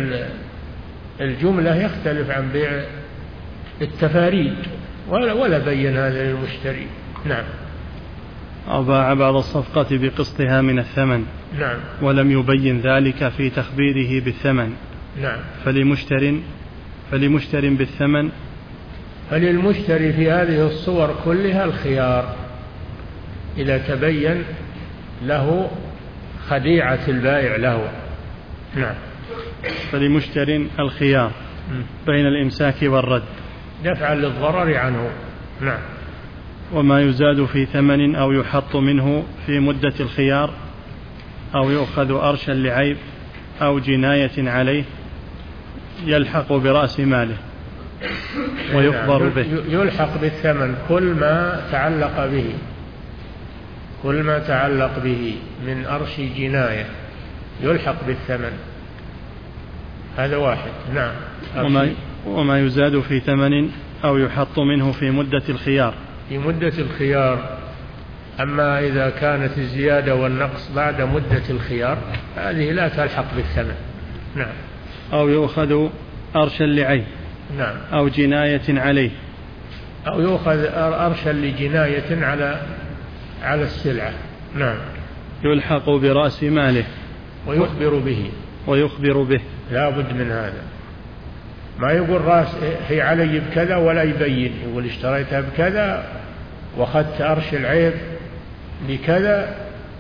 الجملة يختلف عن بيع التفاريد، ولا, ولا بين هذا للمشتري. نعم. أو باع بعض الصفقة بقسطها من الثمن. نعم. ولم يبين ذلك في تخبيره بالثمن. نعم. فلمشتر فلمشتر بالثمن فللمشتري في هذه الصور كلها الخيار إذا تبين له خديعة البائع له. نعم. فلمشتر الخيار بين الإمساك والرد دفعا للضرر عنه. نعم. وما يزاد في ثمن أو يحط منه في مدة الخيار، أو يؤخذ أرشا لعيب أو جناية عليه يلحق برأس ماله ويخبر به. يلحق بالثمن كل ما تعلق به، كل ما تعلق به من أرش جناية يلحق بالثمن، هذا واحد. نعم. وما, وما يزاد في ثمن أو يحط منه في مدة الخيار، في مدة الخيار. أما إذا كانت الزيادة والنقص بعد مدة الخيار هذه لا تلحق بالثمن. نعم. أو يؤخذ أرشا لعيب. نعم. أو جناية عليه، أو يؤخذ أرشا لجناية على على السلعة. نعم. يلحق برأس ماله ويخبر به ويخبر به لا بد من هذا، ما يقول راس هي علي بكذا ولا يبين، يقول اشتريتها بكذا واخذت أرش العيب بكذا،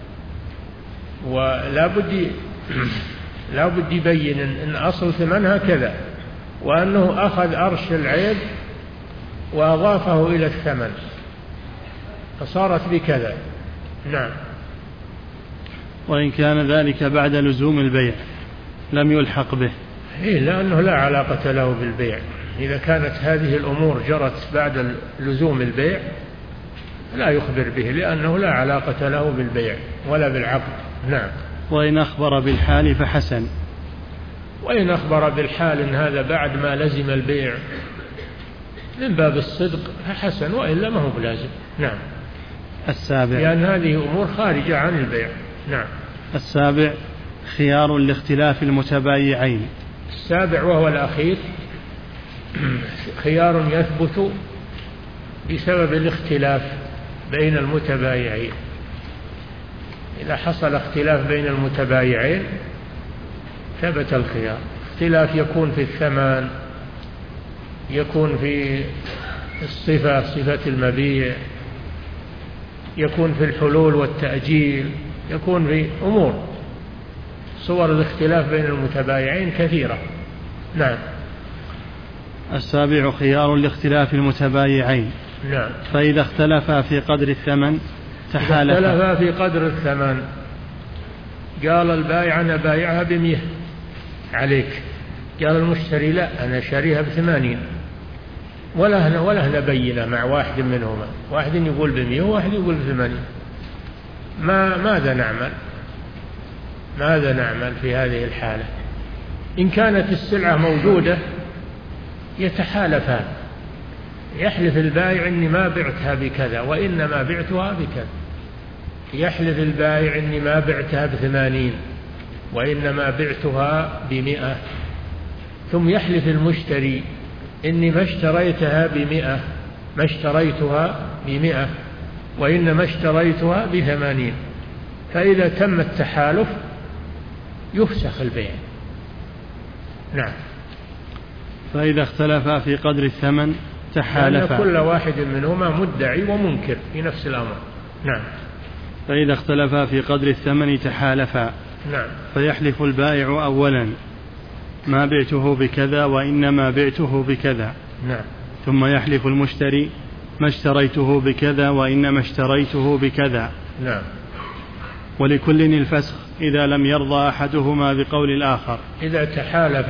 ولا بد لا بد يبين ان اصل ثمنها كذا، وانه اخذ أرش العيب واضافه الى الثمن فصارت بكذا. نعم. وإن كان ذلك بعد لزوم البيع لم يلحق به. إيه، لأنه لا علاقة له بالبيع. إذا كانت هذه الأمور جرت بعد لزوم البيع لا يخبر به، لأنه لا علاقة له بالبيع ولا بالعقد. نعم. وإن أخبر بالحال فحسن. وإن أخبر بالحال إن هذا بعد ما لزم البيع من باب الصدق فحسن، وإلا ما هو بلازم. نعم. السابع، لأن هذه أمور خارجة عن البيع. نعم. السابع خيار لاختلاف المتبايعين. السابع وهو الأخير خيار يثبت بسبب الاختلاف بين المتبايعين. إذا حصل اختلاف بين المتبايعين ثبت الخيار. اختلاف يكون في الثمن، يكون في الصفة، صفة المبيع، يكون في الحلول والتأجيل، يكون في أمور. صور الاختلاف بين المتبايعين كثيرة. نعم. السابع خيار لاختلاف المتبايعين. نعم. فإذا اختلفا في قدر الثمن تحالفا. اختلفا في قدر الثمن، قال البائع أنا بايعها بمئة عليك، قال المشتري لا أنا شاريها بثمانين، ولا هنا ولا هنا بينة مع واحد منهما، واحد يقول بمئة وواحد يقول بثمانين. ما ماذا نعمل؟ ماذا نعمل في هذه الحالة؟ إن كانت السلعة موجودة يتحالفان، يحلف البائع إني ما بعتها بكذا وإنما بعتها بكذا، يحلف البائع إني ما بعتها بثمانين وإنما بعتها بمئة، ثم يحلف المشتري إني ما اشتريتها بمئة ما اشتريتها بمئة وإنما اشتريتها بثمانين. فإذا تم التحالف يفسخ البيع. نعم. فإذا اختلفا في قدر الثمن تحالفا، كل واحد منهما مدعي ومنكر في نفس الأمر. نعم. فإذا اختلفا في قدر الثمن تحالفا. نعم. فيحلف البائع أولا ما بعته بكذا وإنما بعته بكذا. نعم. ثم يحلف المشتري ما اشتريته بكذا وإنما اشتريته بكذا. نعم. ولكل الفسخ إذا لم يرضى أحدهما بقول الآخر. إذا تحالف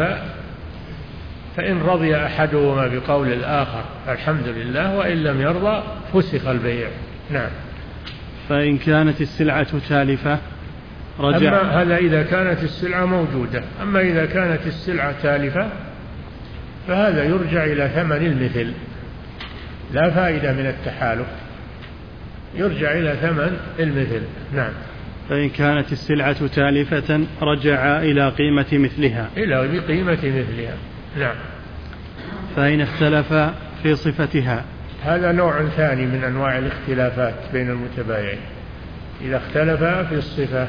فإن رضي أحدهما بقول الآخر الحمد لله، وإن لم يرضى فسخ البيع. نعم. فإن كانت السلعة تالفة رجع. أما هذا إذا كانت السلعة موجودة. أما إذا كانت السلعة تالفة فهذا يرجع إلى ثمن المثل، لا فائدة من التحالف، يرجع إلى ثمن المثل. نعم. فإن كانت السلعة تالفة رجع إلى قيمة مثلها إلى قيمة مثلها. نعم. فإن اختلف في صفتها، هذا نوع ثاني من أنواع الاختلافات بين المتبايعين. إذا اختلف في الصفة،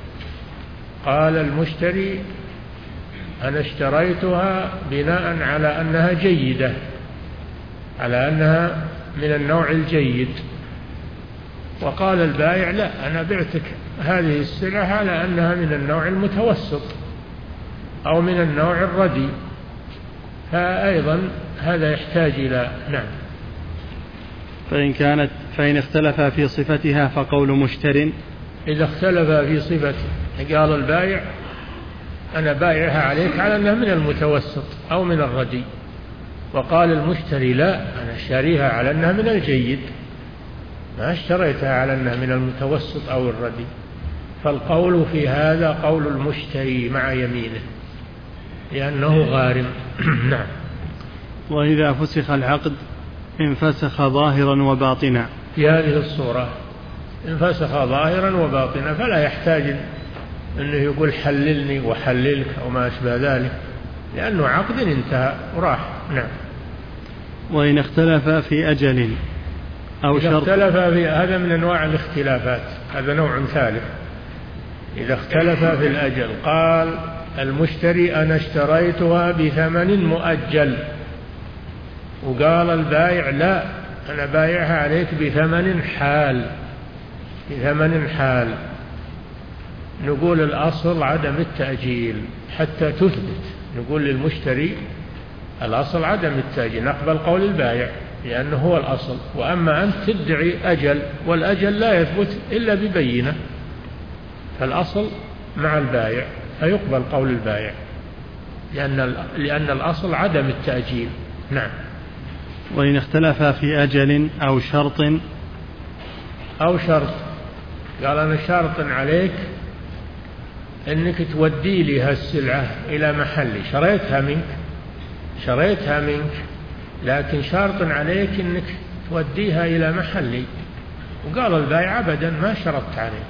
قال المشتري أنا اشتريتها بناء على أنها جيدة، على أنها من النوع الجيد، وقال البائع لا، أنا بعتك هذه السلعة على أنها من النوع المتوسط أو من النوع الردي، فأيضا هذا يحتاج إلى. نعم. فإن كانت فإن اختلف في صفتها فقول مشتر. إذا اختلف في صفته، قال البائع أنا بايعها عليك على أنها من المتوسط أو من الردي، وقال المشتري لا، أنا شاريها على أنها من الجيد، ما اشتريتها على أنها من المتوسط أو الردي، فالقول في هذا قول المشتري مع يمينه لأنه غارم. نعم. وإذا فسخ العقد انفسخ ظاهرا وباطنا. في هذه الصورة انفسخ ظاهرا وباطنا، فلا يحتاج أنه يقول حللني وحللك أو ما أشبه ذلك، لأنه عقد انتهى وراح. نعم. وإن اختلف في أجل أو شرط. اختلف في، هذا من أنواع الاختلافات، هذا نوع ثالث. إذا اختلف في الأجل، قال المشتري أنا اشتريتها بثمن مؤجل، وقال البائع لا، أنا بايعها عليك بثمن حال، بثمن حال. نقول الأصل عدم التأجيل حتى تثبت، نقول للمشتري الأصل عدم التأجيل، نقبل قول البائع لأنه هو الأصل، وأما أنت تدعي أجل، والأجل لا يثبت إلا ببينة، فالأصل مع البائع فيقبل قول البائع لأن لأن الأصل عدم التأجيل. نعم. وإن اختلف في أجل أو شرط. أو شرط، قال أنا شرط عليك أنك تودي لي هالسلعة إلى محلي، شريتها منك شريتها منك لكن شرط عليك أنك توديها إلى محلي، وقال البائع أبدا ما شرطت عليه،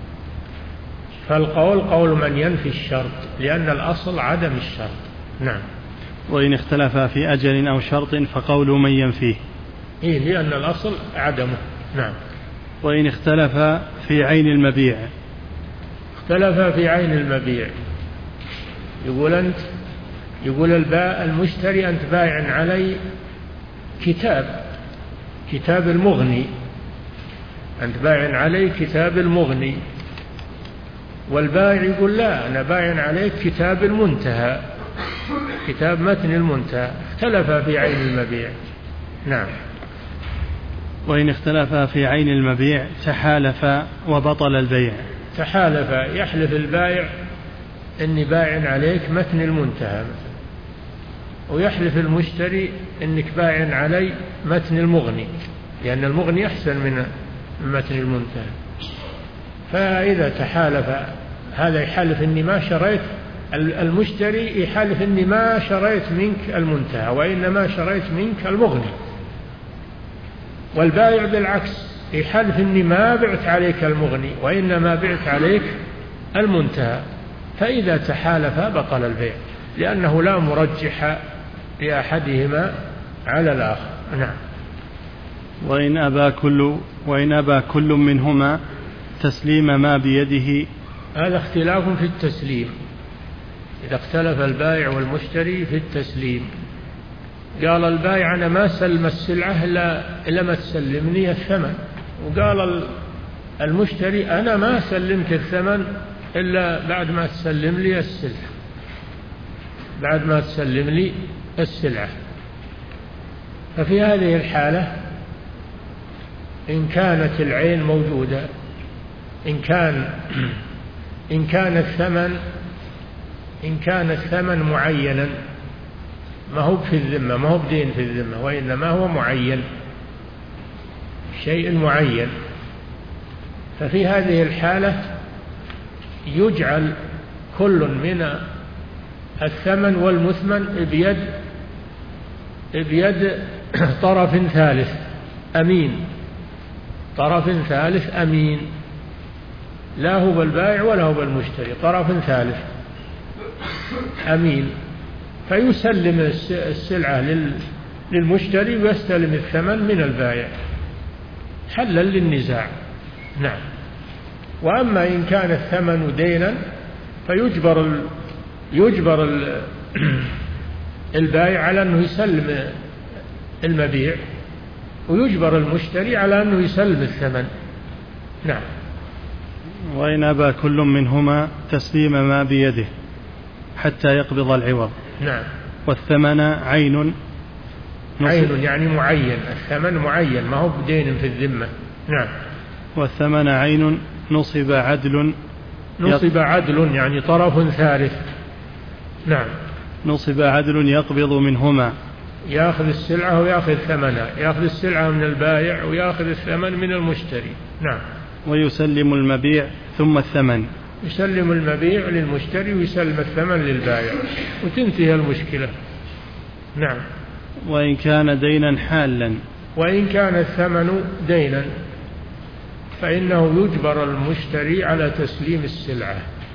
فالقول قول من ينفي الشرط لأن الأصل عدم الشرط. نعم. وإن اختلف في أجل أو شرط فقول من ينفيه. إيه، لأن الأصل عدمه. نعم. وإن اختلف في عين المبيع. اختلف في عين المبيع، يقول أنت يقول الباء المشتري أنت بايع علي كتاب كتاب المغني، أنت بايع علي كتاب المغني، والبائع يقول لا، أنا بايع عليك كتاب المنتهى، كتاب متن المنتهى. اختلف في عين المبيع. نعم. وإن اختلف في عين المبيع تحالف وبطل البيع. تحالف، يحلف البائع إني بايع عليك متن المنتهى مثلا، ويحلف المشتري إنك بايع علي متن المغني، لأن المغني أحسن من متن المنتهى. فإذا تحالف، هذا يحلف إني ما شريت، المشتري يحلف إني ما شريت منك المنتهى وإنما شريت منك المغني، والبائع بالعكس يحلف إني ما بعت عليك المغني وإنما بعت عليك المنتهى، فإذا تحالفا بطل البيع لأنه لا مرجح لأحدهما على الآخر. نعم. وإن أبى كل وإن أبى كل منهما تسليم ما بيده. هذا اختلاف في التسليم، إذا اختلف البائع والمشتري في التسليم، قال البائع أنا ما سلم السلعة إلا ما تسلمني الثمن، وقال المشتري أنا ما سلمت الثمن إلا بعد ما تسلم لي السلعة بعد ما تسلم لي السلعة ففي هذه الحالة إن كانت العين موجودة، إن كان إن كان الثمن إن كان الثمن معينا ما هو في الذمة، ما هو بدين في الذمة، وإنما هو معين، شيء معين، ففي هذه الحالة يجعل كل من الثمن والمثمن بيد بيد طرف ثالث أمين، طرف ثالث أمين، لا هو بالبائع ولا هو بالمشتري، طرف ثالث أمين، فيسلم السلعة للمشتري ويستلم الثمن من البائع حلا للنزاع. نعم. وأما إن كان الثمن دينا فيجبر ال... يجبر ال... البائع على أنه يسلم المبيع، ويجبر المشتري على أنه يسلم الثمن. نعم. وإن أبى كل منهما تسليم ما بيده حتى يقبض العوض. نعم. والثمن عين عين يعني معين، الثمن معين ما هو بدين في الذمة. نعم. والثمن عين نصب عدل نصب عدل يعني طرف ثالث. نعم. نصب عدل يقبض منهما، يأخذ السلعة ويأخذ ثمنها، يأخذ السلعة من البائع ويأخذ الثمن من المشتري. نعم. ويسلم المبيع ثم الثمن، يسلم المبيع للمشتري ويسلم الثمن للبائع وتنتهي المشكلة. نعم. وإن كان دينا حالا وإن كان الثمن دينا فإنه يجبر المشتري على تسليم السلعة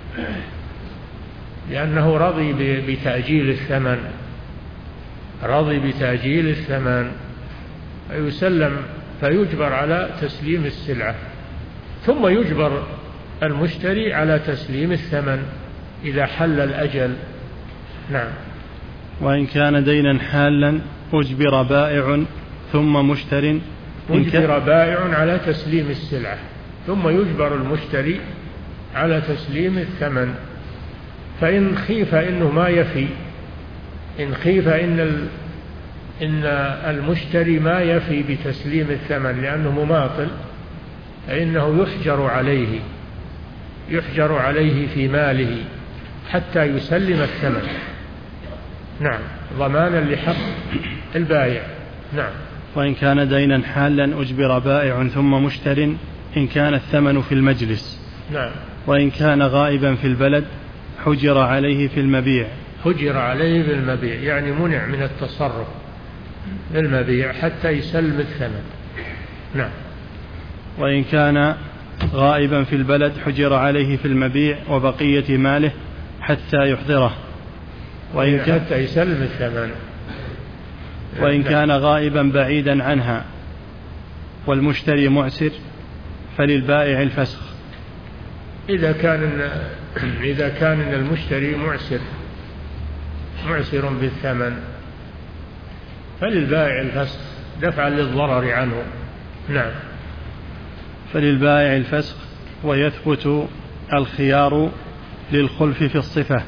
لأنه رضي بتأجيل الثمن، رضي بتأجيل الثمن فيسلم فيجبر على تسليم السلعة، ثم يجبر المشتري على تسليم الثمن إذا حل الأجل. نعم. وإن كان دينا حالا أجبر بائع ثم مشتر، أجبر بائع على تسليم السلعة ثم يجبر المشتري على تسليم الثمن، فإن خيف إنه ما يفي، إن خيف إن ال... إن المشتري ما يفي بتسليم الثمن لأنه مماطل، فإنه يحجر عليه يحجر عليه في ماله حتى يسلم الثمن. نعم. ضمانا لحق البائع. نعم. وإن كان دينا حالا أجبر بائع ثم مشتر إن كان الثمن في المجلس. نعم. وإن كان غائبا في البلد حجر عليه في المبيع. حجر عليه في المبيع يعني منع من التصرف في المبيع حتى يسلم الثمن. نعم. وإن كان غائبا في البلد حجر عليه في المبيع وبقية ماله حتى يحضره، وإن كان حتى يسلم الثمن. وإن كان غائبا بعيدا عنها والمشتري معسر فللبائع الفسخ. إذا كان إذا كان المشتري معسر معسر بالثمن فللبائع الفسخ دفعا للضرر عنه. نعم. فللبائع الفسخ ويثبت الخيار للخلف في الصفة.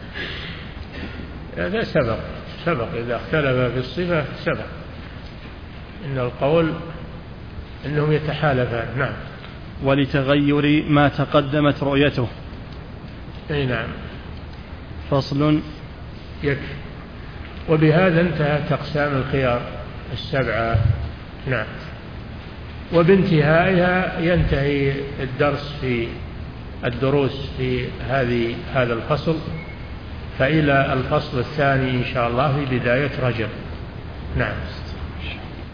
هذا سبق سبق إذا اختلف في الصفة سبق إن القول إنهم يتحالفان. نعم. ولتغير ما تقدمت رؤيته. أي نعم. فصل. يكفي. وبهذا انتهت أقسام الخيار السبعة. نعم. وبانتهائها ينتهي الدرس في الدروس في هذه هذا الفصل، فإلى الفصل الثاني إن شاء الله في بداية رجب. نعم.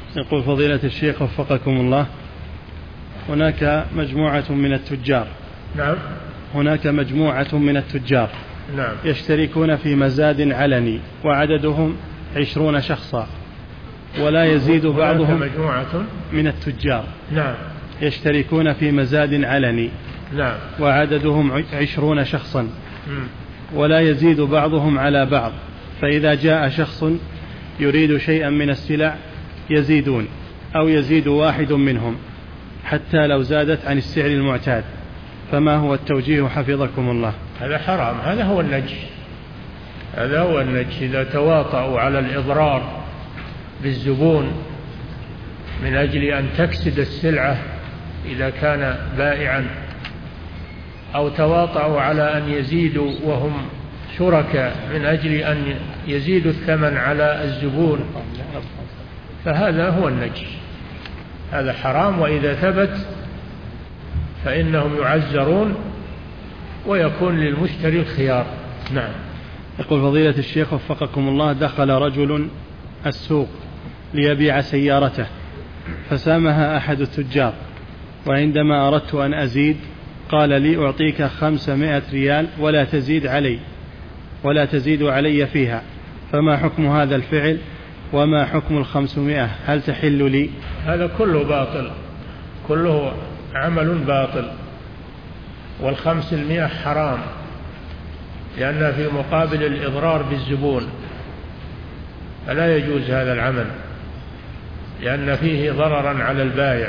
يقول فضيلة الشيخ وفقكم الله، هناك مجموعة من التجار نعم هناك مجموعة من التجار نعم يشتركون في مزاد علني وعددهم عشرون شخصا، ولا يزيد بعضهم مجموعة من التجار نعم يشتركون في مزاد علني نعم وعددهم عشرون شخصا، ولا يزيد بعضهم على بعض، فإذا جاء شخص يريد شيئا من السلع يزيدون أو يزيد واحد منهم حتى لو زادت عن السعر المعتاد، فما هو التوجيه حفظكم الله؟ هذا حرام، هذا هو النجش، هذا هو النجش. إذا تواطؤوا على الإضرار بالزبون من أجل أن تكسد السلعة إذا كان بائعا، أو تواطؤوا على أن يزيدوا وهم شركاء من أجل أن يزيدوا الثمن على الزبون، فهذا هو النجش، هذا حرام. وإذا ثبت فإنهم يعزرون ويكون للمشتري الخيار. نعم. يقول فضيلة الشيخ وفقكم الله، دخل رجل السوق ليبيع سيارته فسامها أحد التجار، وعندما أردت أن أزيد قال لي أعطيك خمسمائة ريال ولا تزيد علي ولا تزيد علي فيها، فما حكم هذا الفعل وما حكم الخمسمائة؟ هل تحل لي؟ هذا كله باطل، كله عمل باطل، والخمسمائة حرام لأنها في مقابل الإضرار بالزبون، فلا يجوز هذا العمل لأن فيه ضررا على البائع،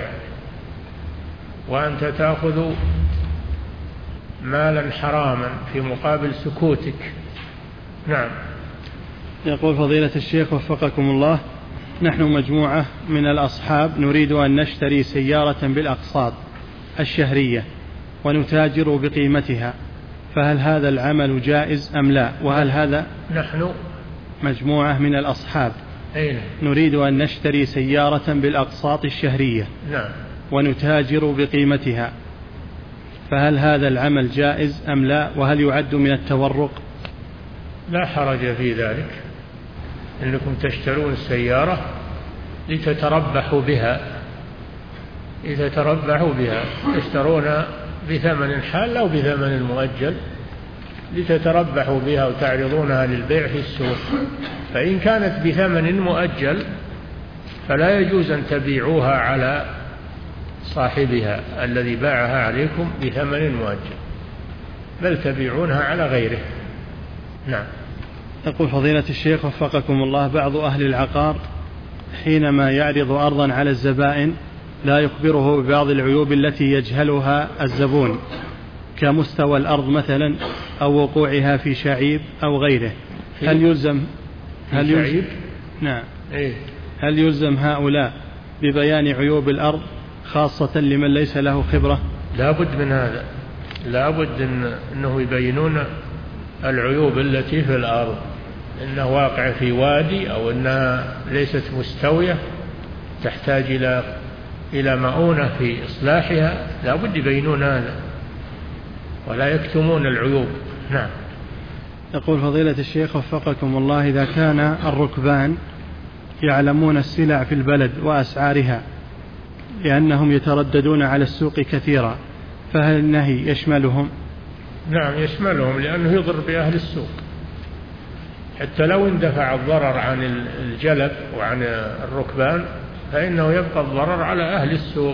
وأنت تأخذ مالا حراما في مقابل سكوتك. نعم. يقول فضيلة الشيخ وفقكم الله، نحن مجموعة من الأصحاب نريد أن نشتري سيارة بالأقساط الشهرية ونتاجر بقيمتها، فهل هذا العمل جائز أم لا؟ وهل هذا نحن مجموعة من الأصحاب أين؟ نريد أن نشتري سيارة بالأقساط الشهرية نعم. ونتاجر بقيمتها، فهل هذا العمل جائز أم لا؟ وهل يعد من التورق؟ لا حرج في ذلك، إنكم تشترون السيارة لتتربحوا بها، لتتربحوا بها، تشترون بثمن حال أو بثمن مؤجل لتتربحوا بها وتعرضونها للبيع في السوق. فإن كانت بثمن مؤجل فلا يجوز أن تبيعوها على صاحبها الذي باعها عليكم بثمن مؤجل، بل تبيعونها على غيره. نعم. يقول فضيلة الشيخ وفقكم الله، بعض أهل العقار حينما يعرض أرضا على الزبائن لا يخبره ببعض العيوب التي يجهلها الزبون، كمستوى الأرض مثلا أو وقوعها في شعيب أو غيره، هل يلزم هل يلزم نعم إيه؟ هل يلزم هؤلاء ببيان عيوب الأرض خاصة لمن ليس له خبرة؟ لا بد من هذا، لا بد إن أنه يبينون العيوب التي في الأرض، إنه واقع في وادي أو إنها ليست مستوية تحتاج إلى إلى مؤونة في إصلاحها، لا بد يبينون هذا ولا يكتمون العيوب. نعم. يقول فضيلة الشيخ وفقكم الله، إذا كان الركبان يعلمون السلع في البلد وأسعارها لأنهم يترددون على السوق كثيرا، فهل النهي يشملهم؟ نعم يشملهم، لأنه يضر بأهل السوق، حتى لو اندفع الضرر عن الجلب وعن الركبان فإنه يبقى الضرر على أهل السوق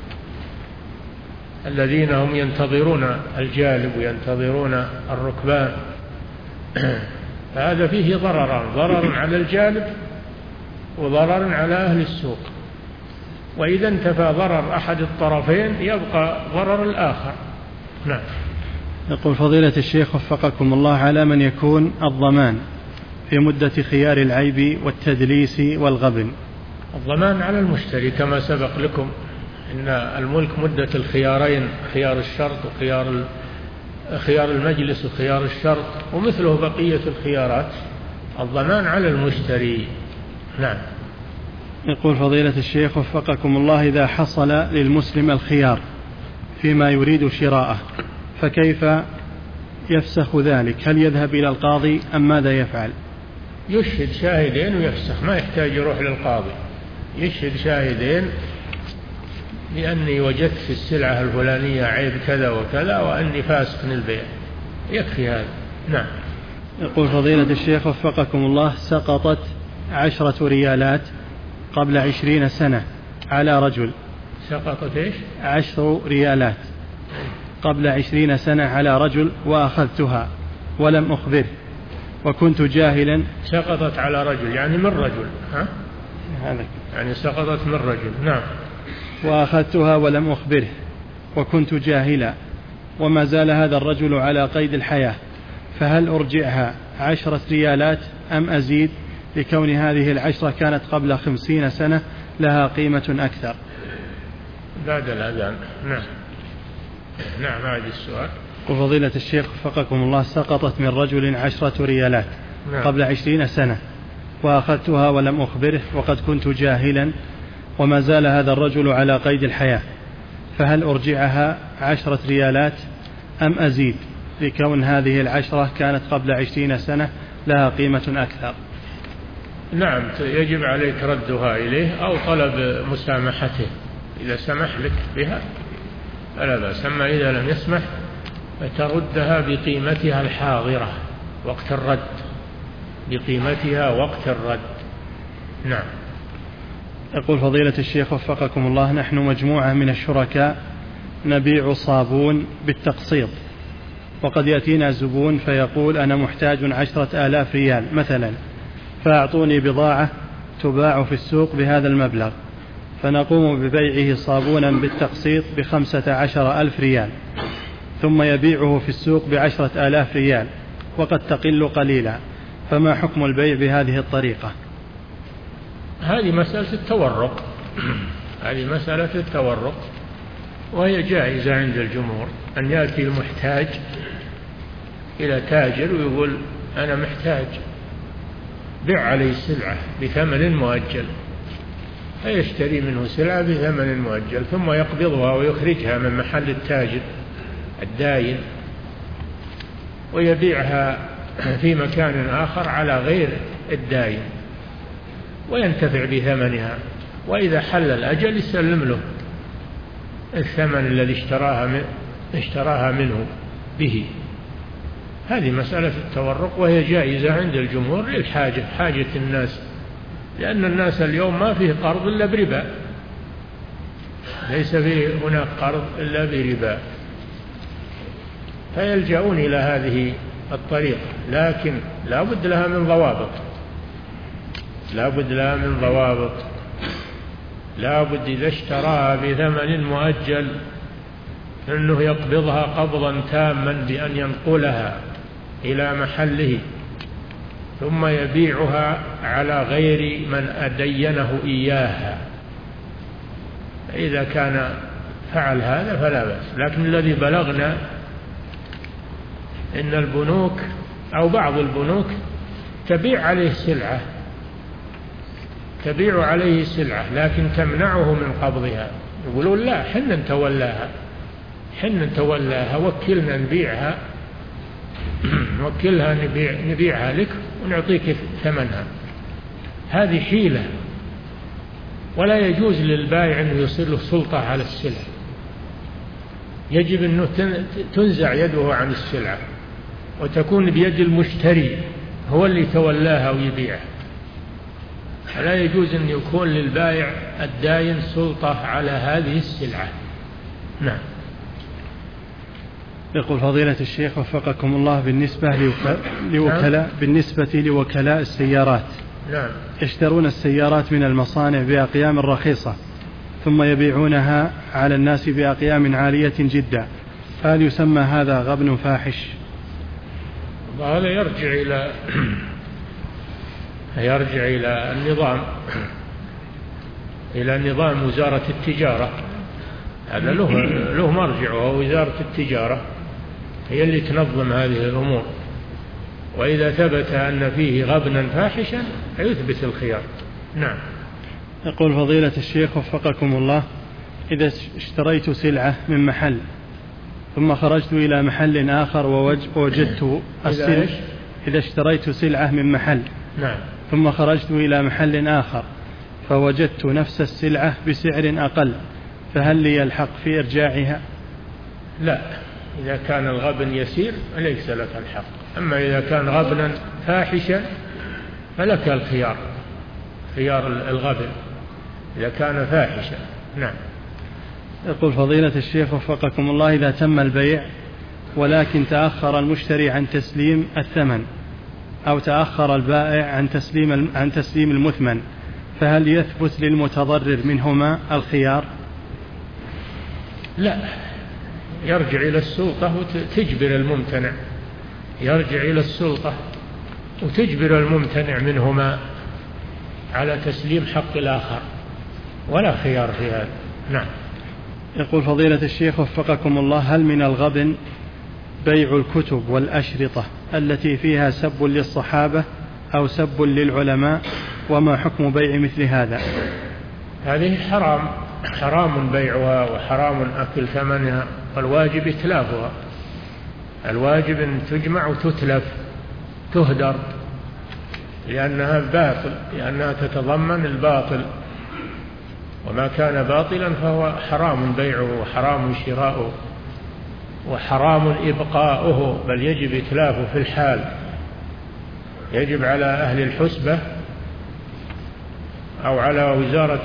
الذين هم ينتظرون الجالب وينتظرون الركبان، فهذا فيه ضرران، ضرر على الجالب وضرر على أهل السوق، وإذا انتفى ضرر أحد الطرفين يبقى ضرر الآخر. نعم. يقول فضيلة الشيخ وفقكم الله، على من يكون الضمان في مدة خيار العيب والتدليس والغبن؟ الضمان على المشتري كما سبق لكم، إن الملك مدة الخيارين، خيار الشرط وخيار خيار المجلس وخيار الشرط، ومثله بقية الخيارات، الضمان على المشتري. نعم. يقول فضيلة الشيخ وفقكم الله، إذا حصل للمسلم الخيار فيما يريد شراءه فكيف يفسخ ذلك؟ هل يذهب إلى القاضي أم ماذا يفعل؟ يشهد شاهدين ويفسخ، ما يحتاج يروح للقاضي، يشهد شاهدين لأني وجدت في السلعة الفلانية عيب كذا وكذا وأني فاسق البيع، يكفي هذا. نعم. يقول فضيلة الشيخ وفقكم الله: سقطت عشرة ريالات قبل عشرين سنة على رجل. سقطت إيش؟ عشر ريالات قبل عشرين سنة على رجل وأخذتها ولم أخبره وكنت جاهلا. سقطت على رجل يعني من رجل، ها؟ هذا يعني سقطت من رجل. نعم. وأخذتها ولم أخبره وكنت جاهلا وما زال هذا الرجل على قيد الحياة، فهل أرجعها عشرة ريالات أم أزيد لكون هذه العشرة كانت قبل خمسين سنة لها قيمة أكثر؟ بعد الأذان. نعم. نعم هذا السؤال. وفضيلة الشيخ وفقكم الله: سقطت من رجل عشرة ريالات نعم. قبل عشرين سنة وأخذتها ولم أخبره وقد كنت جاهلا وما زال هذا الرجل على قيد الحياة، فهل أرجعها عشرة ريالات أم أزيد لكون هذه العشرة كانت قبل عشرين سنة لها قيمة أكثر؟ نعم، يجب عليك ردها إليه أو طلب مسامحته إذا سمح لك بها فلا بأس، أما إذا لم يسمح فتردها بقيمتها الحاضرة وقت الرد، بقيمتها وقت الرد. نعم. يقول فضيلة الشيخ وفقكم الله: نحن مجموعة من الشركاء نبيع صابون بالتقسيط، وقد يأتينا زبون فيقول أنا محتاج عشرة آلاف ريال مثلا، فأعطوني بضاعة تباع في السوق بهذا المبلغ، فنقوم ببيعه صابونا بالتقسيط بخمسة عشر ألف ريال، ثم يبيعه في السوق بعشرة آلاف ريال وقد تقل قليلا، فما حكم البيع بهذه الطريقة؟ هذه مسألة التورق هذه مسألة التورق وهي جائزة عند الجمهور، أن يأتي المحتاج إلى تاجر ويقول أنا محتاج، بيع عليه السلعة بثمن مؤجل، فيشتري منه سلعة بثمن مؤجل ثم يقبضها ويخرجها من محل التاجر الداين ويبيعها في مكان آخر على غير الداين وينتفع بثمنها، وإذا حل الأجل يسلم له الثمن الذي اشتراها من اشتراها منه به. هذه مسألة التورق وهي جائزة عند الجمهور للحاجة، حاجة الناس، لأن الناس اليوم ما فيه قرض إلا بربا، ليس فيه هناك قرض إلا بربا، فيلجؤون إلى هذه الطريقة، لكن لا بد لها من ضوابط، لا بد لها من ضوابط لا بد إذا اشتراها بثمن مؤجل أنه يقبضها قبضا تاما بأن ينقلها إلى محله ثم يبيعها على غير من أدينه إياها. إذا كان فعل هذا فلا بأس، لكن الذي بلغنا إن البنوك أو بعض البنوك تبيع عليه سلعة تبيع عليه سلعة لكن تمنعه من قبضها، يقولون لا حنا نتولاها حنا نتولاها وكلنا نبيعها وكلها نبيع نبيعها لك ونعطيك ثمنها. هذه حيلة، ولا يجوز للبائع أنه يصير له سلطة على السلع، يجب أنه تنزع يده عن السلعة وتكون بيد المشتري هو اللي تولاها ويبيعها. فلا يجوز أن يكون للبائع الداين سلطة على هذه السلعة. نعم. يقول فضيلة الشيخ وفقكم الله: بالنسبة لوكلاء بالنسبة لوكلاء السيارات، نعم، يشترون السيارات من المصانع بأقيام رخيصة ثم يبيعونها على الناس بأقيام عالية جدا، هل يسمى هذا غبن فاحش؟ هذا يرجع إلى يرجع إلى النظام إلى نظام وزارة التجارة، هذا له له مرجع، وهو وزارة التجارة هي اللي تنظم هذه الأمور، وإذا ثبت أن فيه غبنا فاحشا فيثبت الخيار. نعم. يقول فضيلة الشيخ وفقكم الله: إذا اشتريت سلعة من محل ثم خرجت إلى محل آخر ووجدت السلعة إذا اشتريت سلعة من محل نعم. ثم خرجت إلى محل آخر فوجدت نفس السلعة بسعر أقل، فهل لي الحق في إرجاعها؟ لا، إذا كان الغبن يسير ليس لك الحق، أما إذا كان غبنا فاحشا فلك الخيار، خيار الغبن إذا كان فاحشا. نعم. يقول فضيلة الشيخ وفقكم الله: إذا تم البيع ولكن تأخر المشتري عن تسليم الثمن أو تأخر البائع عن تسليم عن تسليم المثمن، فهل يثبت للمتضرر منهما الخيار؟ لا، يرجع إلى السلطة وتجبر الممتنع، يرجع إلى السلطة وتجبر الممتنع منهما على تسليم حق الآخر، ولا خيار في هذا. نعم. يقول فضيلة الشيخ وفقكم الله: هل من الغبن بيع الكتب والأشرطة التي فيها سب للصحابة أو سب للعلماء، وما حكم بيع مثل هذا؟ هذه حرام، حرام بيعها وحرام أكل ثمنها، والواجب إتلافها، الواجب أن تجمع وتتلف تهدر، لأنها باطل، لأنها تتضمن الباطل، وما كان باطلا فهو حرام بيعه وحرام شراؤه وحرام إبقاؤه، بل يجب إتلافه في الحال. يجب على أهل الحسبة أو على وزارة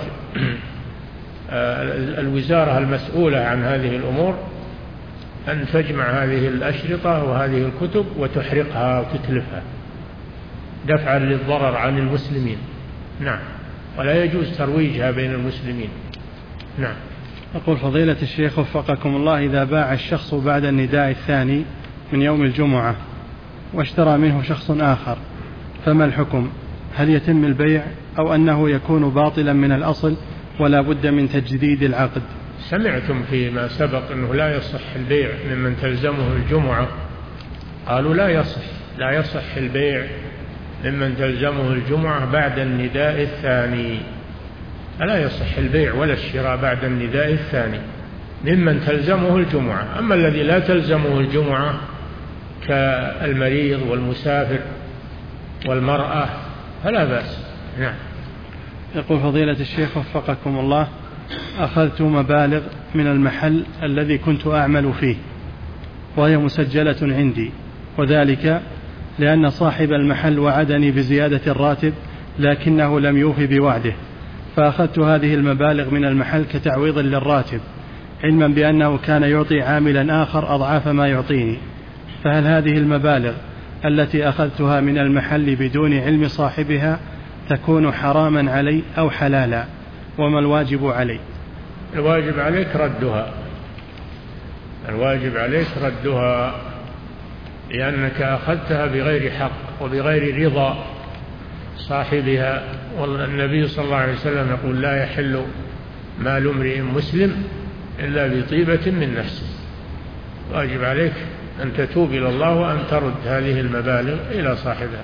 الوزارة المسؤولة عن هذه الأمور أن تجمع هذه الأشرطة وهذه الكتب وتحرقها وتتلفها دفعا للضرر عن المسلمين. نعم. ولا يجوز ترويجها بين المسلمين. نعم. أقول فضيلة الشيخ وفقكم الله: إذا باع الشخص بعد النداء الثاني من يوم الجمعة واشترى منه شخص آخر، فما الحكم؟ هل يتم البيع أو أنه يكون باطلا من الأصل ولا بد من تجديد العقد؟ سمعتم فيما سبق أنه لا يصح البيع ممن تلزمه الجمعة، قالوا لا يصح لا يصح البيع ممن تلزمه الجمعة بعد النداء الثاني، لا يصح البيع ولا الشراء بعد النداء الثاني ممن تلزمه الجمعة. أما الذي لا تلزمه الجمعة كالمريض والمسافر والمرأة فلا بأس. نعم. يقول فضيلة الشيخ وفقكم الله: أخذت مبالغ من المحل الذي كنت أعمل فيه وهي مسجلة عندي، وذلك لأن صاحب المحل وعدني بزيادة الراتب لكنه لم يوفي بوعده، فأخذت هذه المبالغ من المحل كتعويض للراتب، علما بأنه كان يعطي عاملا آخر أضعاف ما يعطيني، فهل هذه المبالغ التي أخذتها من المحل بدون علم صاحبها تكون حراما علي أو حلالا، وما الواجب علي؟ الواجب عليك ردها، الواجب عليك ردها لأنك أخذتها بغير حق وبغير رضا صاحبها، والنبي صلى الله عليه وسلم يقول: لا يحل مال امرئ مسلم إلا بطيبة من نفسه. واجب عليك أن تتوب إلى الله وأن ترد هذه المبالغ إلى صاحبها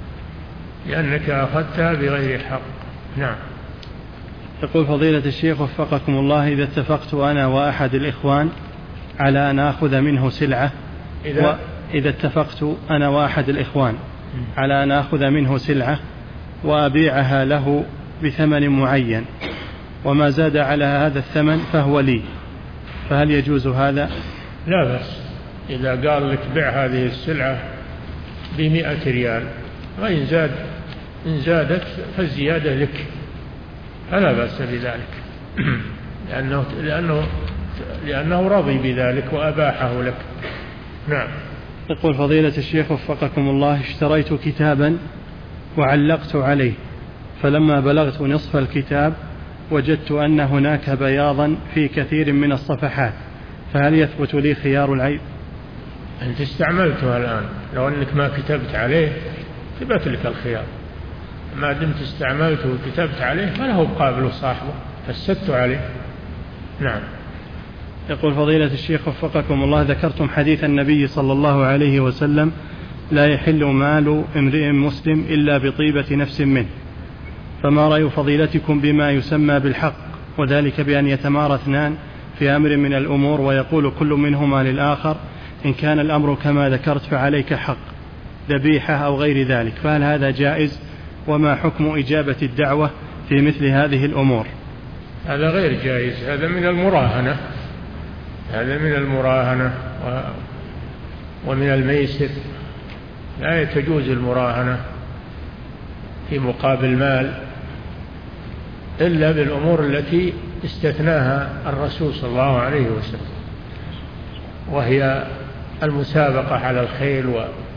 لأنك أخذتها بغير حق. نعم. يقول فضيلة الشيخ وفقكم الله: إذا اتفقت أنا وأحد الإخوان على أن أخذ منه سلعة، إذا, إذا اتفقت أنا وأحد الإخوان على أن أخذ منه سلعة وأبيعها له بثمن معين وما زاد على هذا الثمن فهو لي، فهل يجوز هذا؟ لا بأس، إذا قال لك بيع هذه السلعة بمئة ريال وإن زاد إن زادت فالزيادة لك، فلا بأس بذلك لأنه, لأنه, لأنه رضي بذلك وأباحه لك. نعم. يقول فضيلة الشيخ وفقكم الله: اشتريت كتابا وعلقت عليه، فلما بلغت نصف الكتاب وجدت أن هناك بياضا في كثير من الصفحات، فهل يثبت لي خيار العيب؟ أنت استعملتها الآن، لو أنك ما كتبت عليه ثبت لك الخيار، ما دمت استعملته وكتبت عليه فله بقابل صاحبه فسدت عليه. نعم. يقول فضيلة الشيخ وفقكم الله: ذكرتم حديث النبي صلى الله عليه وسلم: لا يحل مال امرئ مسلم إلا بطيبة نفس منه، فما رأي فضيلتكم بما يسمى بالحق، وذلك بأن يتمارى اثنان في أمر من الأمور ويقول كل منهما للآخر: إن كان الأمر كما ذكرت فعليك حق، ذبيحة أو غير ذلك، فهل هذا جائز؟ وما حكم إجابة الدعوة في مثل هذه الأمور؟ هذا غير جائز، هذا من المراهنة، هذا من المراهنة ومن الميسر. لا تجوز المراهنة في مقابل مال إلا بالأمور التي استثناها الرسول صلى الله عليه وسلم، وهي المسابقة على الخيل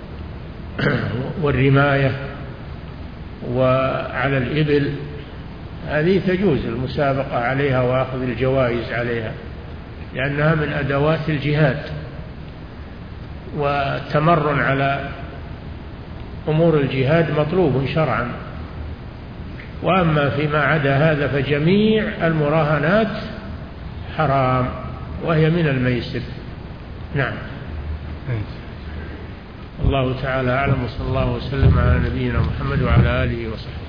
والرماية وعلى الإبل، هذه تجوز المسابقة عليها وأخذ الجوائز عليها، لأنها من أدوات الجهاد والتمرن على أمور الجهاد مطلوب شرعا. وأما فيما عدا هذا فجميع المراهنات حرام وهي من الميسر. نعم. الله تعالى أعلم، وصلى الله وسلم على نبينا محمد وعلى آله وصحبه.